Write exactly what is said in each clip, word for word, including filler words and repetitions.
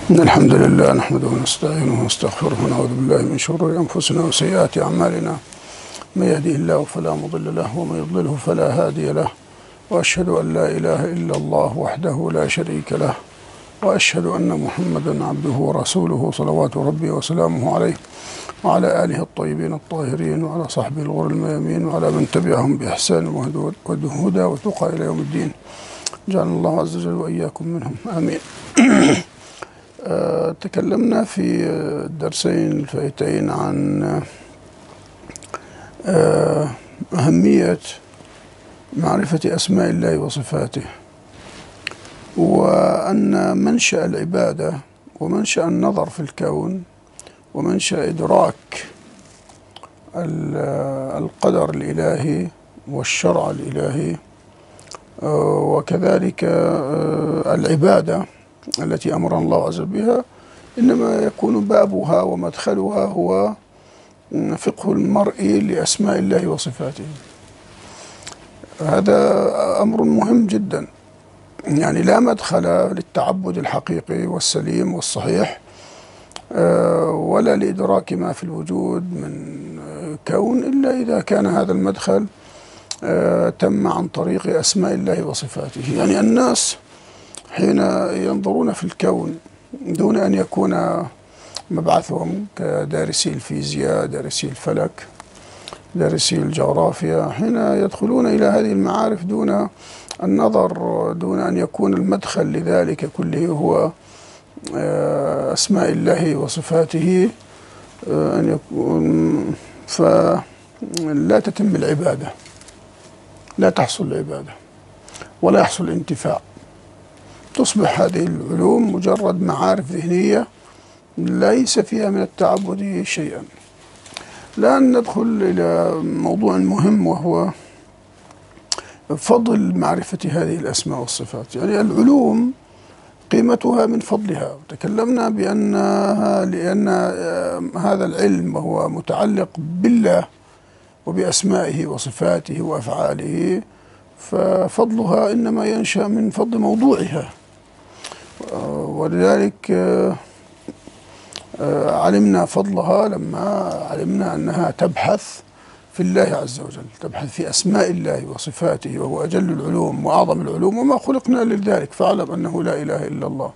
إن الحمد لله نحمده ونستعينه ونستغفره ونعوذ بالله من شرور أنفسنا وسيئات أعمالنا. من يهده الله فلا مضل له ومن يضلله فلا هادي له، وأشهد أن لا إله إلا الله وحده لا شريك له، وأشهد أن محمدا عبده ورسوله صلوات ربي وسلامه عليه وعلى آله الطيبين الطاهرين وعلى صحبه الغر الميامين وعلى من تبعهم بإحسان وهدى وتقى إلى يوم الدين. جعلنا الله عز وجل وإياكم منهم، آمين. أه تكلمنا في الدرسين الفائتين عن أه أهمية معرفة أسماء الله وصفاته، وأن منشأ العبادة ومنشأ النظر في الكون ومنشأ إدراك القدر الإلهي والشرع الإلهي وكذلك العبادة التي أمرنا الله عز وجل بها، إنما يكون بابها ومدخلها هو فقه المرء لأسماء الله وصفاته. هذا أمر مهم جدا، يعني لا مدخل للتعبد الحقيقي والسليم والصحيح ولا لإدراك ما في الوجود من كون إلا إذا كان هذا المدخل تم عن طريق أسماء الله وصفاته. يعني الناس حين ينظرون في الكون دون أن يكون مبعثهم كدارسي الفيزياء، دارسي الفلك، دارسي الجغرافيا، حين يدخلون إلى هذه المعارف دون النظر، دون أن يكون المدخل لذلك كله هو أسماء الله وصفاته، أن يكون فلا تتم العبادة، لا تحصل العبادة ولا يحصل الانتفاع. تصبح هذه العلوم مجرد معارف ذهنية ليس فيها من التعبد شيئا. الآن ندخل إلى موضوع مهم وهو فضل معرفة هذه الأسماء والصفات. يعني العلوم قيمتها من فضلها، تكلمنا بأنها لأن هذا العلم وهو متعلق بالله وبأسمائه وصفاته وأفعاله، ففضلها إنما ينشأ من فضل موضوعها، ولذلك علمنا فضلها لما علمنا أنها تبحث في الله عز وجل، تبحث في أسماء الله وصفاته، وهو أجل العلوم وأعظم العلوم، وما خلقنا لذلك، فاعلم أنه لا إله إلا الله،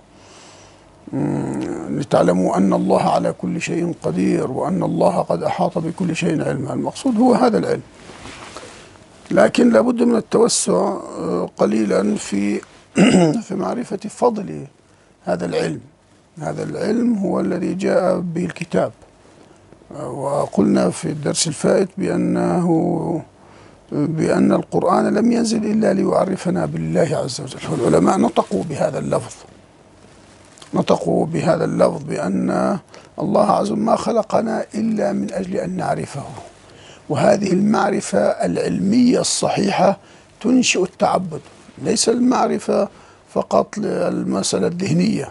لتعلموا أن الله على كل شيء قدير وأن الله قد أحاط بكل شيء علما. المقصود هو هذا العلم، لكن لابد من التوسع قليلا في في معرفة فضل هذا العلم. هذا العلم هو الذي جاء به الكتاب، وقلنا في الدرس الفائت بأنه بأن القرآن لم ينزل إلا ليعرفنا بالله عز وجل، والعلماء نطقوا بهذا اللفظ، نطقوا بهذا اللفظ بأن الله عز وجل ما خلقنا إلا من أجل أن نعرفه، وهذه المعرفة العلمية الصحيحة تنشئ التعبد، ليس المعرفة فقط المسألة الذهنية،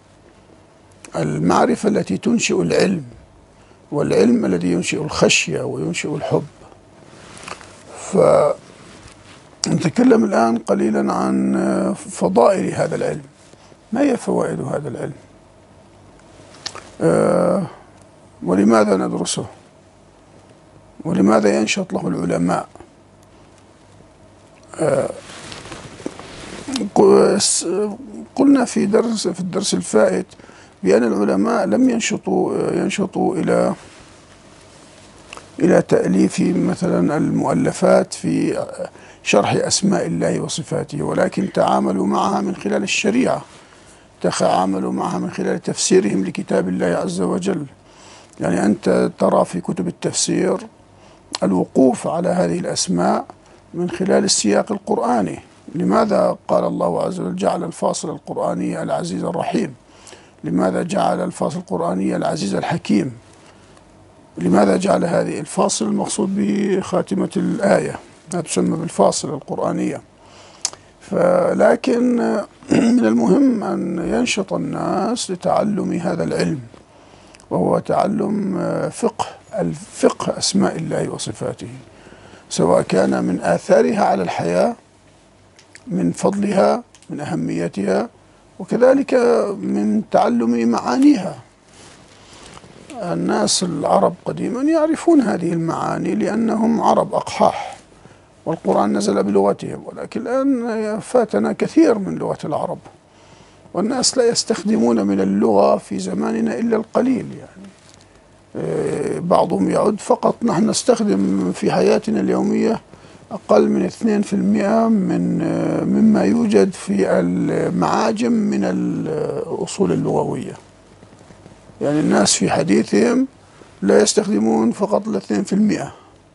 المعرفة التي تنشئ العلم، والعلم الذي ينشئ الخشية وينشئ الحب. فنتكلم الآن قليلا عن فضائل هذا العلم. ما هي فوائد هذا العلم؟ آه ولماذا ندرسه؟ ولماذا ينشط له العلماء؟ آه قلنا في درس في الدرس الفائت بأن العلماء لم ينشطوا ينشطوا إلى إلى تأليف مثلا المؤلفات في شرح أسماء الله وصفاته، ولكن تعاملوا معها من خلال الشريعة، تعاملوا معها من خلال تفسيرهم لكتاب الله عز وجل. يعني أنت ترى في كتب التفسير الوقوف على هذه الأسماء من خلال السياق القرآني. لماذا قال الله عز وجل جعل الفاصل القرآني العزيز الرحيم؟ لماذا جعل الفاصل القرآني العزيز الحكيم؟ لماذا جعل هذه الفاصل المقصود به خاتمة الآية؟ هذا تسمى بالفاصل القرآنية. فلكن من المهم أن ينشط الناس لتعلم هذا العلم، وهو تعلم فقه الفقه أسماء الله وصفاته، سواء كان من آثارها على الحياة، من فضلها، من أهميتها، وكذلك من تعلم معانيها. الناس العرب قديما يعرفون هذه المعاني لأنهم عرب أقحاح، والقرآن نزل بلغتهم، ولكن الآن فاتنا كثير من لغة العرب، والناس لا يستخدمون من اللغة في زماننا إلا القليل. يعني بعضهم يعد فقط، نحن نستخدم في حياتنا اليومية أقل من اثنين في المئة من مما يوجد في المعاجم من الأصول اللغوية. يعني الناس في حديثهم لا يستخدمون فقط الاثنين في المئة،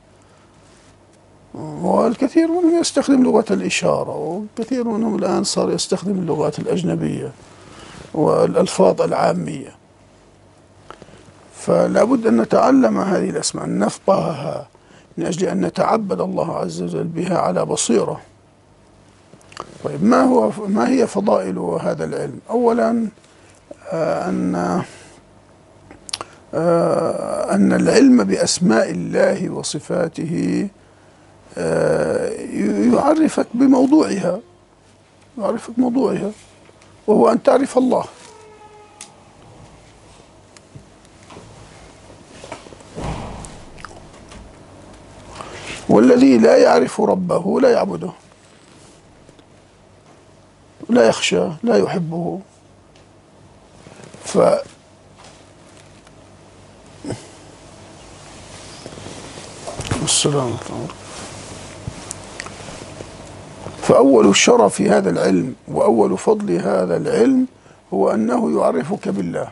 والكثير منهم يستخدم لغة الإشارة، والكثير منهم الآن صار يستخدم اللغات الأجنبية والألفاظ العامية. فلا بد أن نتعلم هذه الأسماء، أن نفقهها من أجل أن نتعبد الله عز وجل بها على بصيرة. طيب، ما هو ما هي فضائل هذا العلم؟ أولا آه أن آه أن العلم بأسماء الله وصفاته آه يعرفك بموضوعها، يعرفك موضوعها، وهو أن تعرف الله. والذي لا يعرف ربه لا يعبده، لا يخشى، لا يحبه. ف السلام فأول شرف هذا العلم وأول فضل هذا العلم هو أنه يعرفك بالله،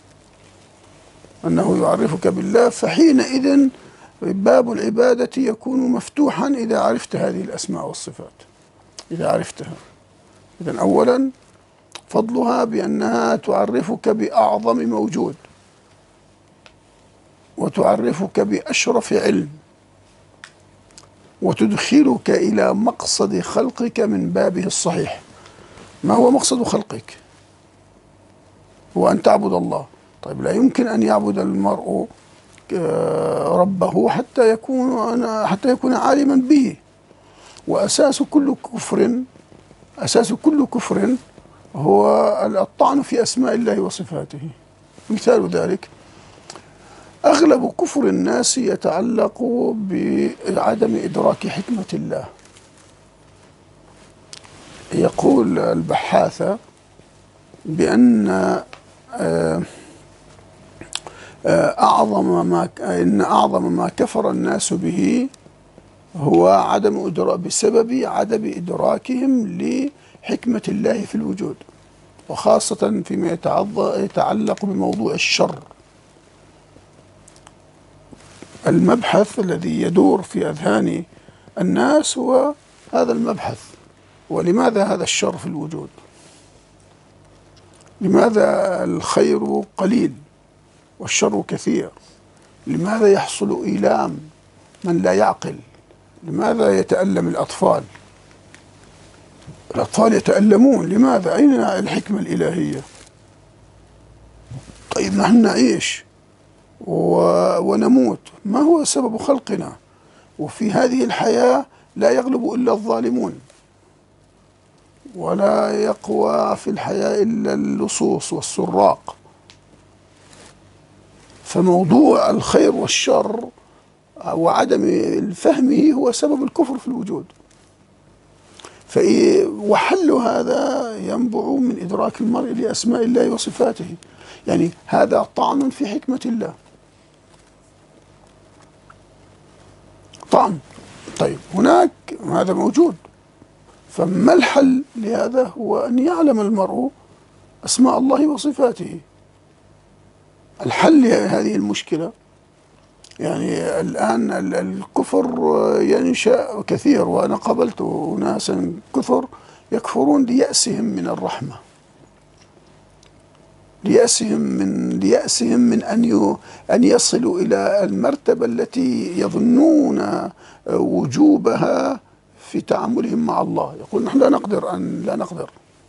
أنه يعرفك بالله. فحينئذ باب العبادة يكون مفتوحا إذا عرفت هذه الأسماء والصفات، إذا عرفتها. إذن أولا فضلها بأنها تعرفك بأعظم موجود، وتعرفك بأشرف علم، وتدخلك إلى مقصد خلقك من بابه الصحيح. ما هو مقصد خلقك؟ هو أن تعبد الله. طيب، لا يمكن أن يعبد المرء ربه حتى يكون حتى يكون عالما به. وأساس كل كفر أساس كل كفر هو الطعن في أسماء الله وصفاته. مثال ذلك أغلب كفر الناس يتعلق بعدم إدراك حكمة الله. يقول البحاثة بأن أعظم ما إن أعظم ما كفر الناس به هو عدم إدراك بسبب عدم إدراكهم لحكمة الله في الوجود، وخاصة فيما يتعلق بموضوع الشر. المبحث الذي يدور في أذهان الناس هو هذا المبحث. ولماذا هذا الشر في الوجود؟ لماذا الخير قليل والشر كثير؟ لماذا يحصل إيلام من لا يعقل؟ لماذا يتألم الأطفال؟ الأطفال يتألمون، لماذا؟ أين الحكمة الإلهية؟ طيب، نحن نعيش ونموت، ما هو سبب خلقنا؟ وفي هذه الحياة لا يغلب إلا الظالمون، ولا يقوى في الحياة إلا اللصوص والسراق. فموضوع الخير والشر وعدم فهمه هو سبب الكفر في الوجود. وحل هذا ينبع من إدراك المرء لأسماء الله وصفاته. يعني هذا طعن في حكمة الله، طعن. طيب، هناك هذا موجود، فما الحل لهذا؟ هو أن يعلم المرء أسماء الله وصفاته. الحل لهذه المشكلة، يعني الآن الكفر ينشأ كثير، وأنا قابلت ناسا كثر يكفرون ليأسهم من الرحمة، ليأسهم من ليأسهم من أن أن يصلوا إلى المرتبة التي يظنون وجوبها في تعاملهم مع الله. يقول نحن لا نقدر أن لا نقدر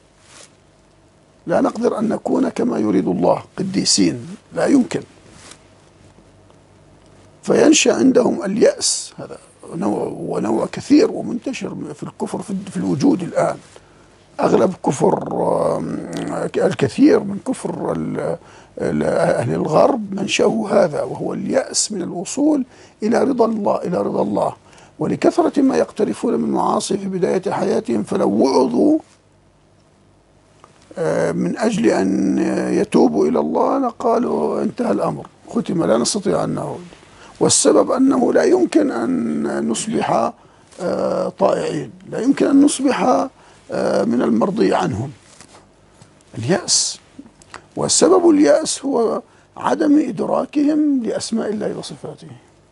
لا نقدر أن نكون كما يريد الله قديسين، لا يمكن. فينشأ عندهم اليأس. هذا نوع ونوع كثير ومنتشر في الكفر في الوجود الآن. أغلب كفر الكثير من كفر أهل الغرب منشأه هذا، وهو اليأس من الوصول إلى رضا الله إلى رضا الله ولكثرة ما يقترفون من معاصي في بداية حياتهم، فلو وعظوا من أجل أن يتوبوا إلى الله لقالوا انتهى الأمر، ختم، لا نستطيع أن نعود. والسبب أنه لا يمكن أن نصبح طائعين، لا يمكن أن نصبح من المرضي عنهم. اليأس، وسبب اليأس هو عدم إدراكهم لأسماء الله وصفاته.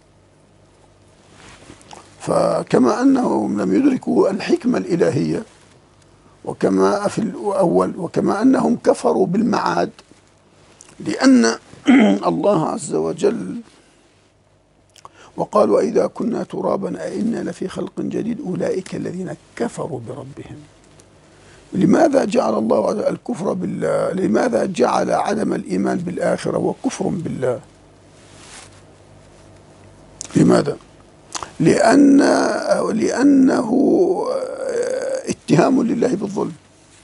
فكما أنهم لم يدركوا الحكمة الإلهية، وكما في الأول، وكما أنهم كفروا بالمعاد، لأن الله عز وجل وقالوا إذا كنا ترابا أئنا لفي خلق جديد أولئك الذين كفروا بربهم. لماذا جعل الله الكفر بالله؟ لماذا جعل عدم الإيمان بالآخرة هو كفر بالله؟ لماذا؟ لأن لأنه اتهام لله بالظلم.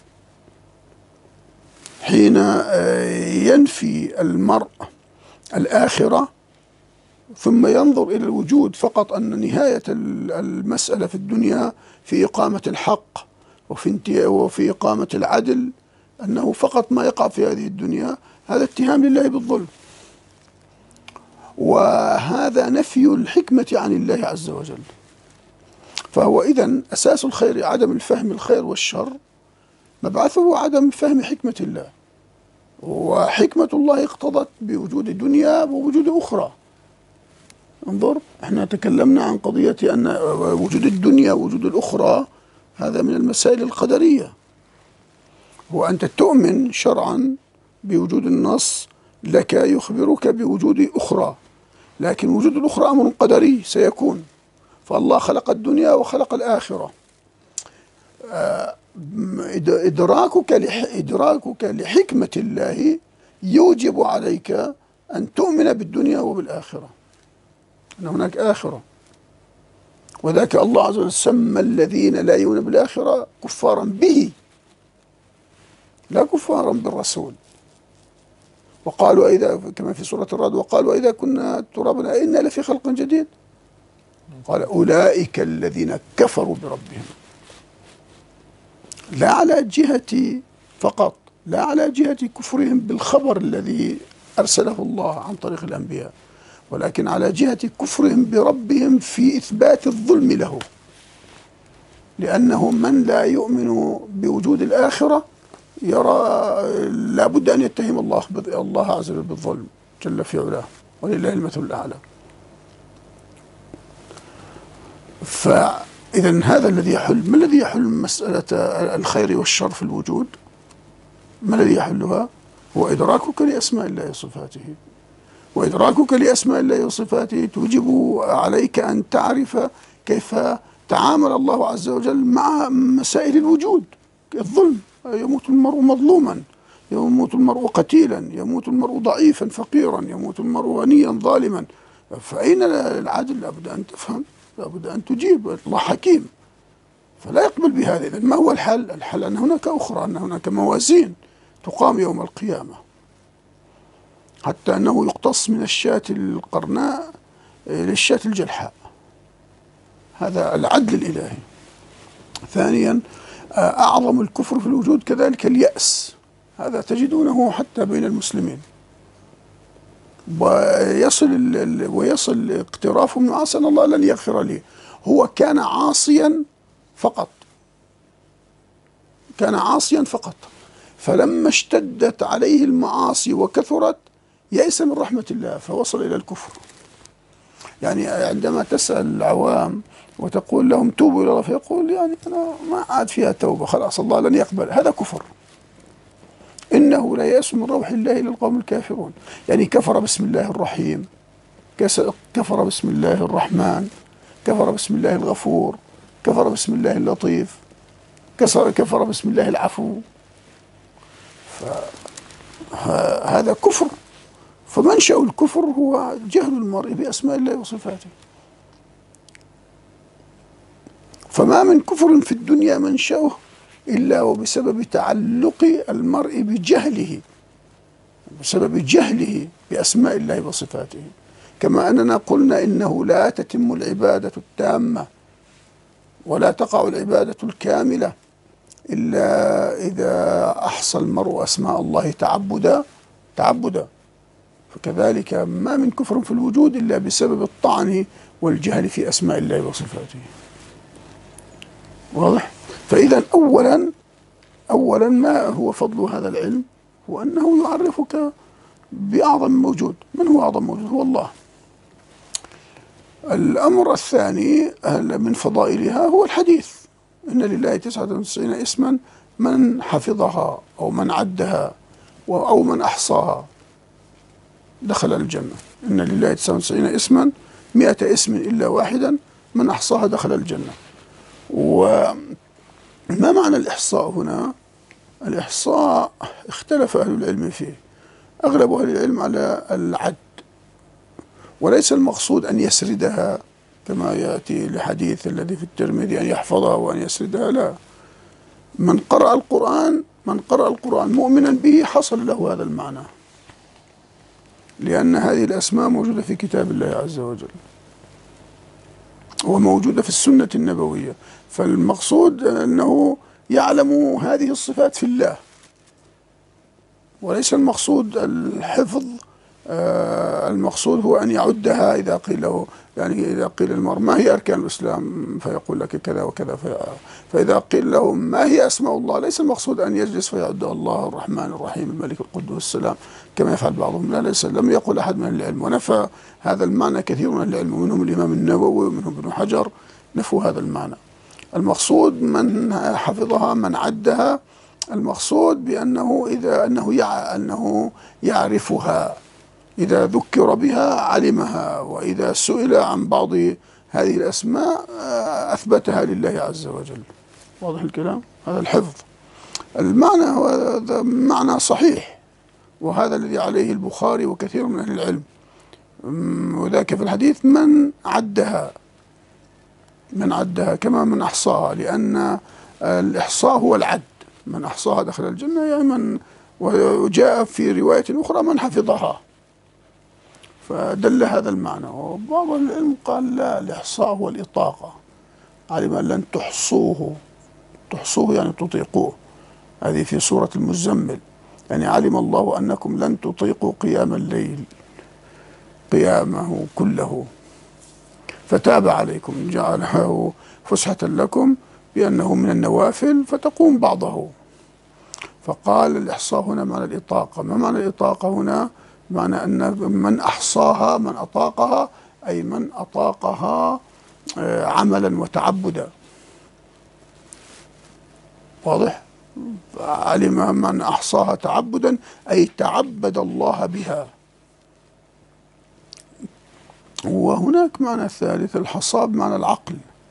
حين ينفي المرء الآخرة ثم ينظر إلى الوجود فقط، أن نهاية المسألة في الدنيا في إقامة الحق وفي وفي إقامة العدل، أنه فقط ما يقع في هذه الدنيا، هذا اتهام لله بالظلم، وهذا نفي الحكمة عن الله عز وجل. فهو إذن أساس الخير عدم الفهم الخير والشر، مبعثه عدم فهم حكمة الله، وحكمة الله اقتضت بوجود دنيا ووجود أخرى. انظر، احنا تكلمنا عن قضية أن وجود الدنيا ووجود الأخرى هذا من المسائل القدرية، هو أنت تؤمن شرعا بوجود النص لك يخبرك بوجود أخرى، لكن وجود الأخرى أمر قدري سيكون. فالله خلق الدنيا وخلق الآخرة. إدراكك إدراكك لحكمة الله يوجب عليك أن تؤمن بالدنيا وبالآخرة، أن هناك آخرة. وذاك الله عز وجل سمى الذين لا يؤمنون بالآخرة كفارا به، لا كفارا بالرسول. وقالوا إذا، كما في سورة الرعد، وقالوا إذا كنا ترابا أئنا لفي خلق جديد، قال أولئك الذين كفروا بربهم. لا على جهة فقط، لا على جهة كفرهم بالخبر الذي أرسله الله عن طريق الأنبياء، ولكن على جهة كفرهم بربهم في إثبات الظلم له، لأنه من لا يؤمن بوجود الآخرة يرى لا بد أن يتهم الله الله عز وجل بالظلم جل في علاه، ولله المثل الأعلى. فإذا هذا الذي يحل، ما الذي يحل مسألة الخير والشر في الوجود؟ ما الذي يحلها؟ هو إدراكك لأسماء الله وصفاته، وإدراكك لأسماء الله وصفاته توجب عليك أن تعرف كيف تعامل الله عز وجل مع مسائل الوجود. الظلم، يموت المرء مظلوما، يموت المرء قتيلا، يموت المرء ضعيفا فقيرا، يموت المرء غنيا ظالما. فأين العدل؟ لابد أن تفهم، لابد أن تجيب. الله حكيم فلا يقبل بهذا. إذن ما هو الحل؟ الحل أن هناك أخرى، أن هناك موازين تقام يوم القيامة، حتى أنه يقتص من الشاة القرناء للشاة الجلحاء. هذا العدل الإلهي. ثانيا، أعظم الكفر في الوجود كذلك اليأس، هذا تجدونه حتى بين المسلمين، ويصل ويصل اقترافه من عسى الله لن يغفر لي. هو كان عاصيا فقط، كان عاصيا فقط، فلما اشتدت عليه المعاصي وكثرت يئس من رحمة الله فوصل إلى الكفر. يعني عندما تسأل العوام وتقول لهم توبوا إلى الله، فيقول يعني أنا ما عاد فيها توبة، خلاص الله لن يقبل. هذا كفر. إنه لا يأس من روح الله إلا القوم الكافرون. يعني كفر باسم الله الرحيم، كفر باسم الله الرحمن، كفر باسم الله الغفور، كفر باسم الله اللطيف، كفر باسم الله العفو. فهذا كفر. فمنشأ الكفر هو جهل المرء بأسماء الله وصفاته. فما من كفر في الدنيا منشأه إلا وبسبب تعلق المرء بجهله، بسبب جهله بأسماء الله وصفاته. كما أننا قلنا إنه لا تتم العبادة التامة ولا تقع العبادة الكاملة إلا إذا أحصى المرء أسماء الله تعبدا تعبدا، فكذلك ما من كفر في الوجود إلا بسبب الطعن والجهل في أسماء الله وصفاته. واضح؟ فإذا أولا أولا ما هو فضل هذا العلم؟ هو أنه يعرفك بأعظم موجود. من هو أعظم موجود؟ هو الله. الأمر الثاني من فضائلها هو الحديث: إن لله تسعة وتسعين اسما من حفظها أو من عدها أو من أحصاها دخل الجنة. إن لله تسعة وتسعين اسما مئة اسم إلا واحدا من أحصاها دخل الجنة. وما معنى الإحصاء هنا؟ الإحصاء اختلف أهل العلم فيه. أغلب أهل العلم على العد، وليس المقصود أن يسردها كما يأتي الحديث الذي في الترمذي أن يحفظها وأن يسردها، لا. من قرأ القرآن من قرأ القرآن مؤمنا به حصل له هذا المعنى، لأن هذه الأسماء موجودة في كتاب الله عز وجل وموجودة في السنة النبوية. فالمقصود أنه يعلم هذه الصفات في الله، وليس المقصود الحفظ. آه المقصود هو أن يعدها. إذا قيل له يعني إذا قيل المرء ما هي أركان الإسلام فيقول لك كذا وكذا، في فإذا قيل له ما هي أسماء الله ليس المقصود أن يجلس فيعد الله الرحمن الرحيم الملك القدوس السلام كما يفعل بعضهم. لا، ليس، لم يقل أحد من العلم، ونفى هذا المعنى كثير من العلم، ومنهم الإمام النووي ومنهم ابن حجر نفوا هذا المعنى. المقصود من حفظها من عدها، المقصود بأنه إذا أنه يع أنه يعرفها، إذا ذكر بها علمها، وإذا سئل عن بعض هذه الأسماء أثبتها لله عز وجل. واضح الكلام؟ هذا الحفظ. المعنى هو معنى صحيح، وهذا الذي عليه البخاري وكثير من أهل العلم، وذاك في الحديث من عدها من عدها كما من أحصاها، لأن الإحصاء هو العد. من أحصاها دخل الجنة، يعني من، وجاء في رواية أخرى من حفظها، فدل هذا المعنى. وبعض العلم قال لا، الإحصاء هو الإطاقة. علم أن لن تحصوه، تحصوه يعني تطيقوه، هذه في سورة المزمل، يعني علم الله أنكم لن تطيقوا قيام الليل قيامه كله فتاب عليكم، جعله فسحة لكم بأنه من النوافل فتقوم بعضه. فقال الإحصاء هنا معنى الإطاقة. ما معنى الإطاقة هنا؟ معنى أن من أحصاها من أطاقها، أي من أطاقها عملا وتعبدا. واضح؟ علم من أحصاها تعبدا أي تعبد الله بها. وهناك معنى ثالث، الحصاء بمعنى العقل.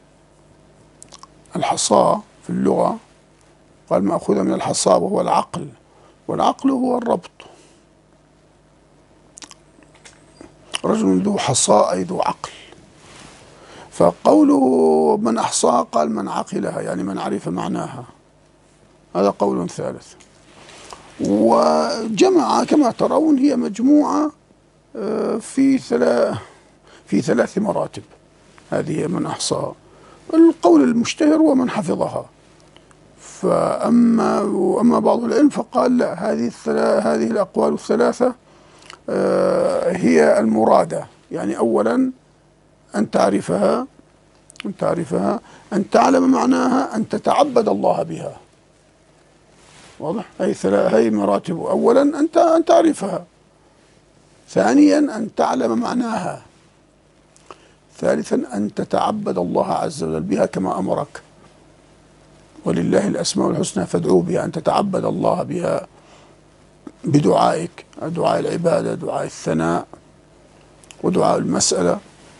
الحصاء في اللغة قال مأخوذة من الحصاء وهو العقل، والعقل هو الربط. رجل ذو حصاء أي ذو عقل. فقوله من أحصاها قال من عقلها، يعني من عرف معناها. هذا قول ثالث. وجمع كما ترون هي مجموعة في ثلاث في ثلاث مراتب. هذه من أحصاها. القول المشتهر هو من حفظها. فأما وأما بعض العلم فقال لا، هذه هذه الأقوال الثلاثة هي المرادة. يعني أولا أن تعرفها أن تعرفها أن تعلم معناها، أن تتعبد الله بها. واضح؟ هي ثلاث هي مراتب. أولا أنت أن تعرفها، ثانيا أن تعلم معناها، ثالثا أن تتعبد الله عز وجل بها كما أمرك. ولله الأسماء الحسنى فادعوه بها، أن تتعبد الله بها بدعائك، دعاء العبادة، دعاء الثناء، ودعاء المسألة.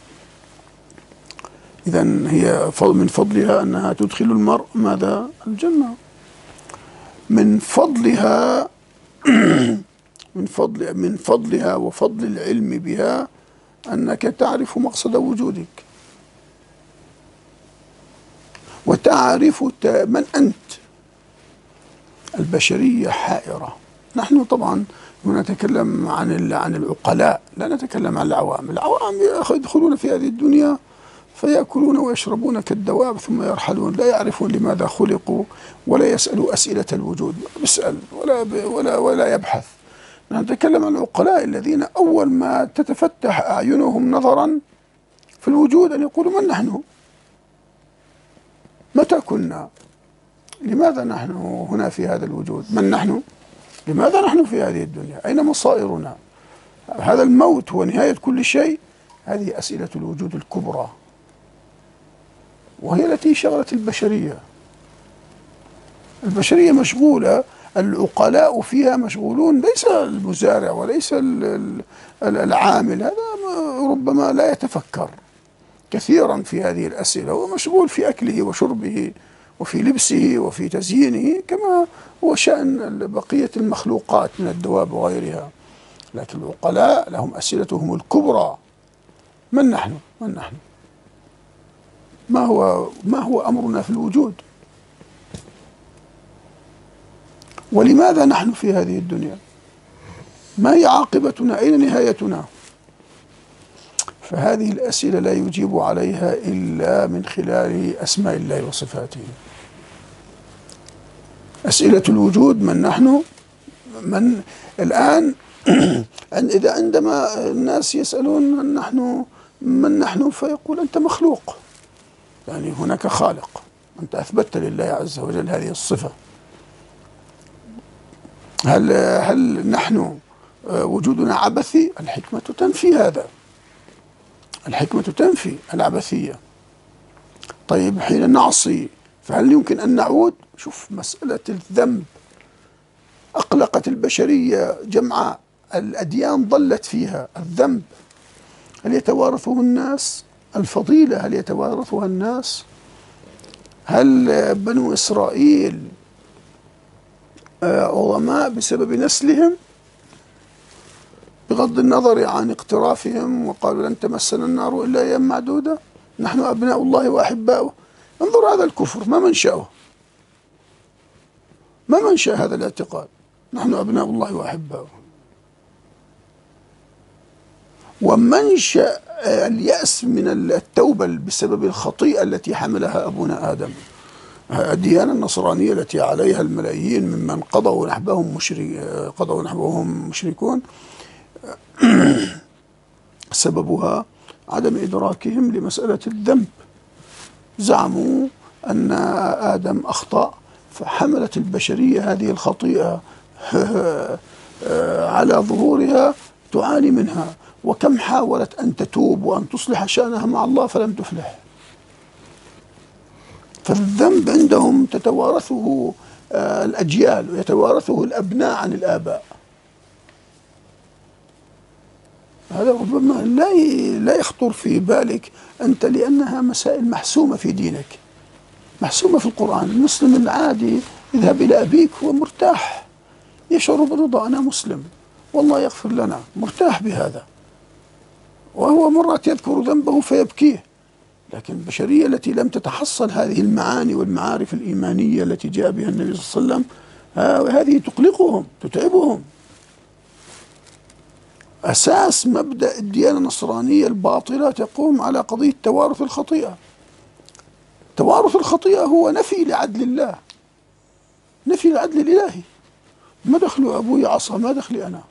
إذن هي من فضلها أنها تدخل المرء ماذا؟ الجنة. من فضلها من فضل من فضلها وفضل العلم بها أنك تعرف مقصد وجودك، وتعرف من أنت، البشرية حائرة. نحن طبعا نتكلم عن عن العقلاء، لا نتكلم عن العوام. العوام يدخلون في هذه الدنيا فيأكلون ويشربون كالدواب ثم يرحلون، لا يعرفون لماذا خلقوا ولا يسألوا أسئلة الوجود، يسأل ولا ولا ولا يبحث. نتكلم عن العقلاء الذين أول ما تتفتح أعينهم نظرا في الوجود أن يقولوا: من نحن؟ متى كنا؟ لماذا نحن هنا في هذا الوجود؟ من نحن؟ لماذا نحن في هذه الدنيا؟ أين مصائرنا؟ هذا الموت هو نهاية كل شيء؟ هذه أسئلة الوجود الكبرى، وهي التي شغلت البشرية. البشرية مشغولة، العقلاء فيها مشغولون، ليس المزارع وليس العامل، هذا ربما لا يتفكر كثيرا في هذه الأسئلة، هو مشغول في أكله وشربه وفي لبسه وفي تزيينه كما هو شأن بقية المخلوقات من الدواب وغيرها. لكن العقلاء لهم أسئلتهم الكبرى: من نحن؟ من نحن؟ ما هو ما هو أمرنا في الوجود؟ ولماذا نحن في هذه الدنيا؟ ما هي عاقبتنا؟ أين نهايتنا؟ فهذه الأسئلة لا يجيب عليها إلا من خلال أسماء الله وصفاته. أسئلة الوجود: من نحن؟ من الآن إذا عندما الناس يسألون من نحن من نحن فيقول: أنت مخلوق، يعني هناك خالق، أنت أثبتت لله عز وجل هذه الصفة. هل هل نحن وجودنا عبثي؟ الحكمة تنفي هذا، الحكمة تنفي العبثية. طيب حين نعصي فهل يمكن أن نعود؟ شوف مسألة الذنب أقلقت البشرية جمعاء، الأديان ضلت فيها الذنب. هل يتوارثه الناس؟ الفضيلة هل يتوارثها الناس؟ هل بنو إسرائيل عظماء بسبب نسلهم بغض النظر عن اقترافهم وقالوا: لن تمسنا النار إلا أيام معدودة، نحن أبناء الله وأحباؤه؟ انظر هذا الكفر، ما منشأه؟ ما منشأ هذا الاعتقاد؟ نحن أبناء الله وأحباؤه. ومنشأ اليأس من التوبة بسبب الخطيئة التي حملها أبونا آدم. الديانة النصرانية التي عليها الملايين ممن قضوا نحبهم مشرك قضوا نحبهم مشركون سببها عدم إدراكهم لمسألة الذنب. زعموا أن آدم أخطأ فحملت البشرية هذه الخطيئة على ظهورها تعاني منها، وكم حاولت أن تتوب وأن تصلح شأنها مع الله فلم تفلح. فالذنب عندهم تتوارثه الأجيال ويتوارثه الأبناء عن الآباء. هذا ربما لا لا يخطر في بالك أنت، لأنها مسائل محسومة في دينك، محسومة في القرآن. المسلم العادي يذهب إلى أبيك هو مرتاح، يشعر بالرضا، أنا مسلم والله يغفر لنا، مرتاح بهذا، وهو مرات يذكر ذنبه فيبكيه. لكن البشرية التي لم تتحصل هذه المعاني والمعارف الإيمانية التي جاء بها النبي صلى الله عليه وسلم، هذه تقلقهم تتعبهم. أساس مبدأ الديانة النصرانية الباطلة تقوم على قضية توارث الخطيئة. توارث الخطيئة هو نفي لعدل الله، نفي العدل الإلهي. ما دخل أبوي عصى، ما دخلي أنا.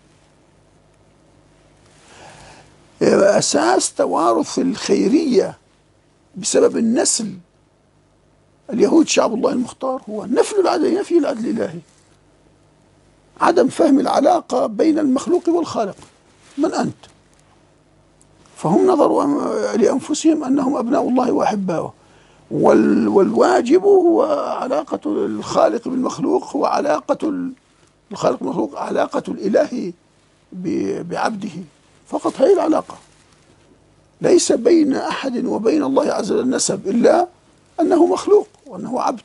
أساس توارث الخيرية بسبب النسل، اليهود شعب الله المختار، هو نفي العدل، نفي العدل الإلهي، عدم فهم العلاقة بين المخلوق والخالق. من أنت؟ فهم نظروا لأنفسهم أنهم أبناء الله وأحباؤه، والواجب هو علاقة الخالق بالمخلوق، هو علاقة الخالق بالمخلوق علاقة الإله بعبده فقط. هي العلاقة، ليس بين أحد وبين الله عز وجل نسب إلا أنه مخلوق وأنه عبد.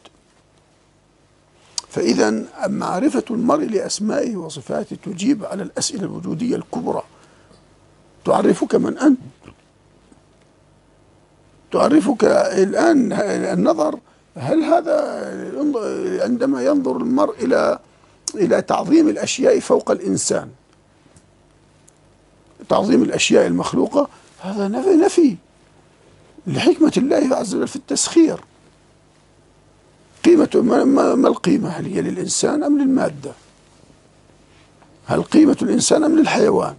فإذا معرفة المرء لأسمائه وصفاته تجيب على الأسئلة الوجودية الكبرى. تعرفك من أنت، تعرفك الآن النظر. هل هذا عندما ينظر المرء إلى إلى تعظيم الأشياء فوق الإنسان، تعظيم الأشياء المخلوقة، هذا نفي نفي لحكمة الله عز وجل في التسخير. قيمة ما, ما القيمة؟ هل هي للإنسان أم للمادة؟ هل قيمة الإنسان أم للحيوان؟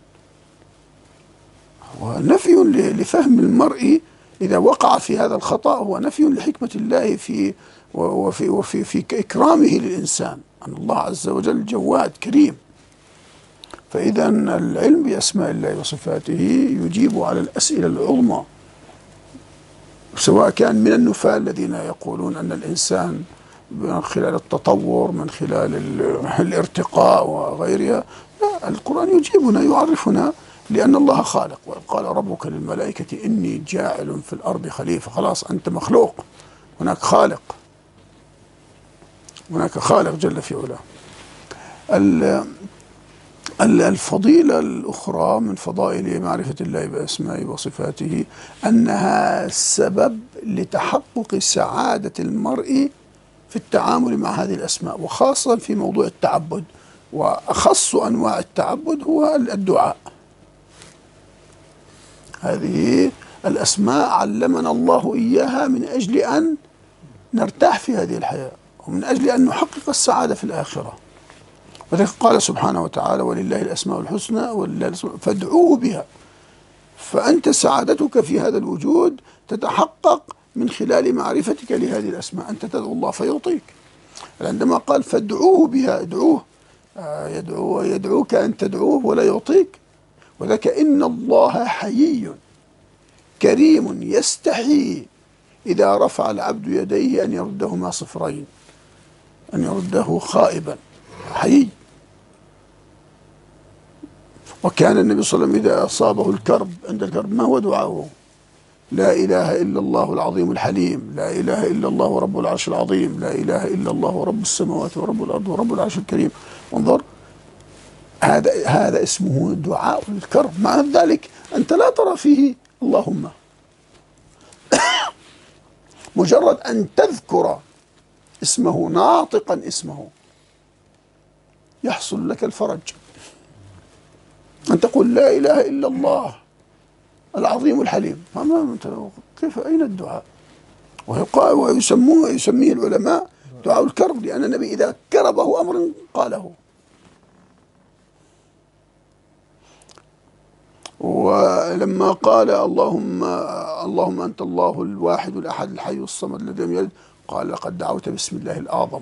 هو نفي لفهم المرء إذا وقع في هذا الخطأ، هو نفي لحكمة الله في وفي وفي في إكرامه للإنسان، أن الله عز وجل جواد كريم. فإذا العلم بأسماء الله وصفاته يجيب على الأسئلة العظمى، سواء كان من النفاة الذين يقولون أن الإنسان من خلال التطور، من خلال الارتقاء وغيرها، لا، القرآن يجيبنا يعرفنا لأن الله خالق. وقال ربك للملائكة إني جاعل في الأرض خليفة. خلاص أنت مخلوق، هناك خالق، هناك خالق جل في علاه. الفضيلة الأخرى من فضائل معرفة الله بأسمائه وصفاته أنها سبب لتحقق سعادة المرء في التعامل مع هذه الأسماء، وخاصة في موضوع التعبد. وأخص أنواع التعبد هو الدعاء. هذه الأسماء علمنا الله إياها من أجل أن نرتاح في هذه الحياة، ومن أجل أن نحقق السعادة في الآخرة. وذلك قال سبحانه وتعالى ولله الأسماء الحسنى فادعوه بها. فأنت سعادتك في هذا الوجود تتحقق من خلال معرفتك لهذه الأسماء. أنت تدعو الله فيعطيك. عندما قال فادعوه بها، ادعوه، يدعو يدعوك أن تدعوه ولا يعطيك. وذلك إن الله حيي كريم يستحي إذا رفع العبد يديه أن يردهما صفرين، أن يرده خائبا. حيي. وكان النبي صلى الله عليه وسلم إذا أصابه الكرب، عند الكرب، ما هو دعاؤه؟ لا إله إلا الله العظيم الحليم، لا إله إلا الله رب العرش العظيم، لا إله إلا الله رب السماوات ورب الأرض ورب العرش الكريم. انظر، هذا هذا اسمه دعاء الكرب. مع ذلك أنت لا ترى فيه اللهم. مجرد أن تذكر اسمه ناطقا اسمه يحصل لك الفرج. أن تقول لا إله إلا الله العظيم الحليم، ما كيف؟ أين الدعاء؟ ويسموه يسميه العلماء دعاء الكرب، لأن النبي إذا كربه أمر قاله. ولما قال اللهم اللهم أنت الله الواحد الأحد الحي الصمد الذي لم يلد، قال لقد دعوت بسم الله الأعظم.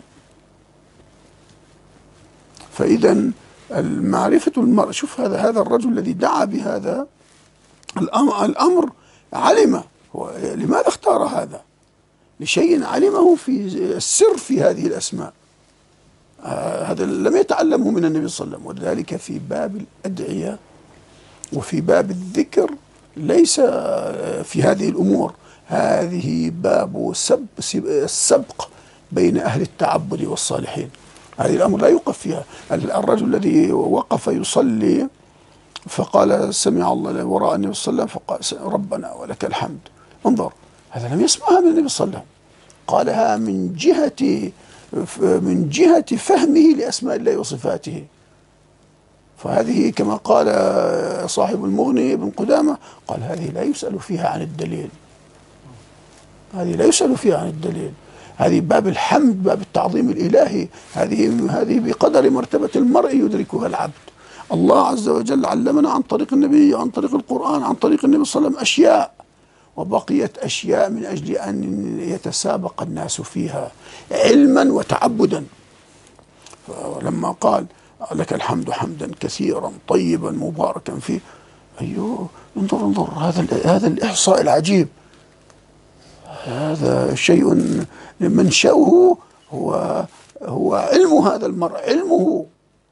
فإذا المعرفة المرء، شوف هذا هذا الرجل الذي دعا بهذا الأمر, الأمر علمه. هو لماذا اختار هذا؟ لشيء علمه في السر في هذه الأسماء. آه هذا لم يتعلمه من النبي صلى الله عليه وسلم. وذلك في باب الأدعية وفي باب الذكر ليس في هذه الأمور. هذه باب سب السبق بين أهل التعبد والصالحين. هذه الأمر لا يوقف فيها. الرجل الذي وقف يصلي فقال سمع الله وراء النبي صلى الله عليه وسلم فقال ربنا ولك الحمد. انظر، هذا لم يسمعها من النبي صلى الله عليه وسلم، قالها من جهة من جهة فهمه لأسماء الله وصفاته. فهذه كما قال صاحب المغني ابن قدامة، قال هذه لا يسأل فيها عن الدليل، هذه لا يسأل فيها عن الدليل. هذه باب الحمد، باب التعظيم الإلهي. هذه هذه بقدر مرتبة المرء يدركها العبد. الله عز وجل علمنا عن طريق النبي، عن طريق القرآن، عن طريق النبي صلى الله عليه وسلم أشياء، وبقيت أشياء من أجل أن يتسابق الناس فيها علما وتعبدا. لما قال لك الحمد حمدا كثيرا طيبا مباركا فيه، أيوه، انظر انظر هذا هذا الإحصاء العجيب. هذا شيء منشأه هو هو علم هذا المرء، علمه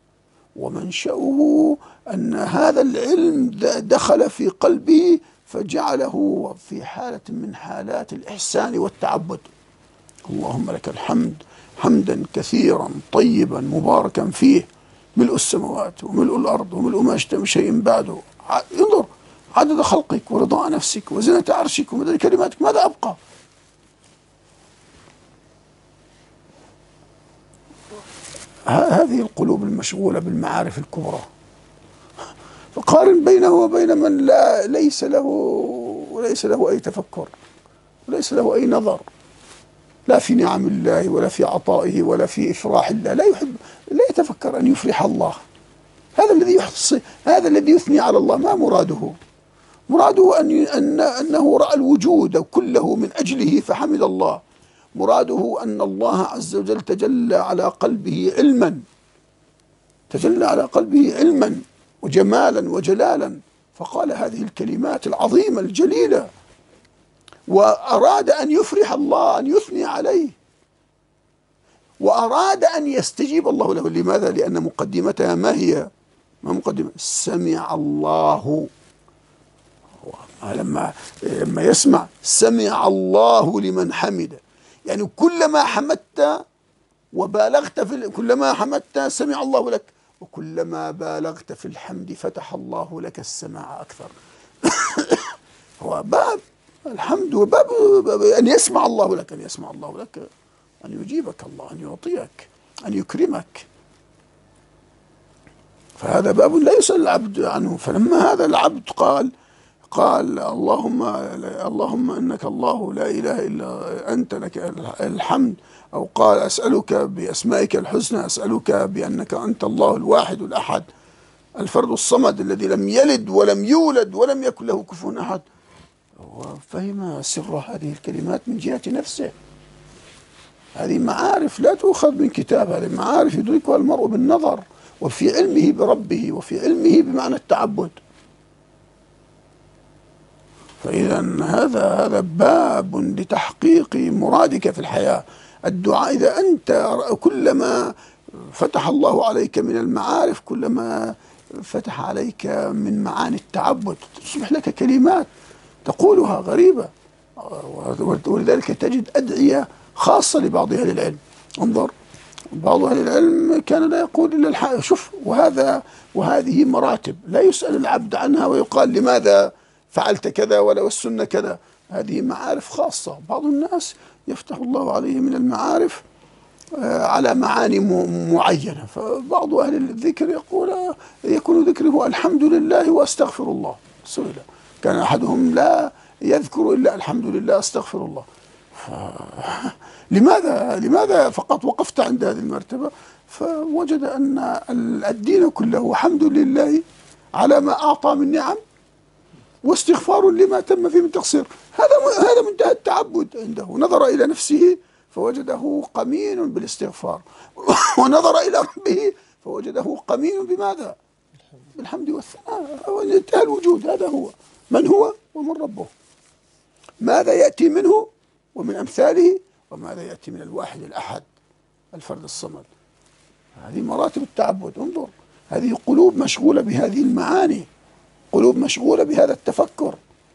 ومنشأه أن هذا العلم دخل في قلبه فجعله في حالة من حالات الإحسان والتعبد. اللهم لك الحمد حمدا كثيرا طيبا مباركا فيه ملء السماوات وملء الأرض وملء ما شئت من شيء بعده. انظر عدد خلقك ورضاء نفسك وزنة عرشك ومدد كلماتك، ماذا أبقى؟ هذه القلوب المشغولة بالمعارف الكبرى. فقارن بينه وبين من لا ليس له وليس له أي تفكر، وليس له أي نظر، لا في نعم الله ولا في عطائه ولا في إفراح الله، لا يحب، لا يتفكر أن يفرح الله. هذا الذي يحصي، هذا الذي يثني على الله. ما مراده؟ مراده أن أن أنه رأى الوجود كله من أجله فحمد الله. مراده أن الله عز وجل تجلى على قلبه علما، تجلى على قلبه علما وجمالا وجلالا، فقال هذه الكلمات العظيمة الجليلة، وأراد أن يفرح الله، أن يثني عليه، وأراد أن يستجيب الله له. لماذا؟ لأن مقدمتها ما هي؟ ما مقدمة؟ سمع الله. لما لما يسمع سمع الله لمن حمده، يعني كلما حمدت وبالغت في، كلما حمدت سمع الله لك، وكلما بالغت في الحمد فتح الله لك السماع أكثر. هو باب الحمد، وباب أن يسمع الله لك، أن يسمع الله لك، أن يجيبك الله، أن يعطيك، أن يكرمك. فهذا باب لا يسأل العبد عنه. فلما هذا العبد قال قال اللهم اللهم إنك الله لا إله إلا أنت لك الحمد، أو قال أسألك بأسمائك الحسنى، أسألك بأنك أنت الله الواحد الأحد الفرد الصمد الذي لم يلد ولم يولد ولم يكن له كفوا أحد. وفهم سر هذه الكلمات من جهة نفسه. هذه معارف لا تؤخذ من كتاب، هذه معارف يدركها المرء بالنظر، وفي علمه بربه، وفي علمه بمعنى التعبد. فإذا هذا هذا باب لتحقيق مرادك في الحياة. الدعاء، إذا أنت كلما فتح الله عليك من المعارف، كلما فتح عليك من معاني التعبد، تصبح لك كلمات تقولها غريبة. ولذلك تجد أدعية خاصة لبعض أهل العلم. انظر، بعض أهل العلم كان لا يقول إلا الحق. شوف، وهذا وهذه مراتب لا يسأل العبد عنها ويقال لماذا فعلت كذا ولا والسنة كذا. هذه معارف خاصة. بعض الناس يفتح الله عليه من المعارف على معاني معينة. فبعض أهل الذكر يقول يكون ذكره الحمد لله وأستغفر الله. سئل كان أحدهم لا يذكر إلا الحمد لله أستغفر الله. لماذا لماذا فقط وقفت عند هذه المرتبة؟ فوجد أن الدين كله حمد لله على ما أعطى من نعم، واستغفار لما تم فيه من تقصير. هذا هذا منتهى التعبد عنده. نظر إلى نفسه فوجده قمين بالاستغفار، ونظر إلى ربه فوجده قمين بماذا؟ بالحمد والثناء. انتهى الوجود. هذا هو من هو ومن ربه، ماذا يأتي منه ومن أمثاله، وماذا يأتي من الواحد الأحد الفرد الصمد. هذه مراتب التعبد. انظر، هذه قلوب مشغولة بهذه المعاني، قلوب مشغولة بهذا التفكر.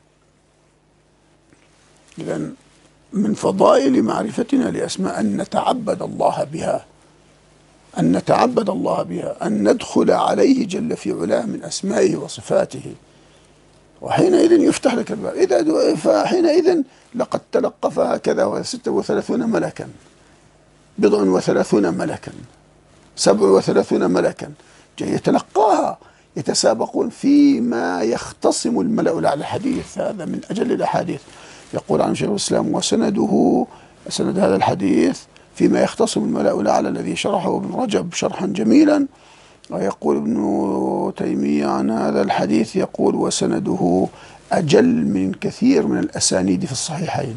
إذن من فضائل معرفتنا لأسماء أن نتعبد الله بها، أن نتعبد الله بها، أن ندخل عليه جل في علاه من أسمائه وصفاته، وحينئذ يفتح لك الباب. إذا فحينئذ لقد تلقفها كذا وستة وثلاثون ملكا، بضع وثلاثون ملكا، سبع وثلاثون ملكا يتلقاها، يتسابقون فيما يختصم الملأ الأعلى. الحديث هذا من أجل الأحاديث. يقول عن شيخ الإسلام وسنده، سند هذا الحديث فيما يختصم الملأ الأعلى الذي شرحه ابن رجب شرحا جميلا. ويقول ابن تيمية عن هذا الحديث، يقول وسنده أجل من كثير من الأسانيد في الصحيحين.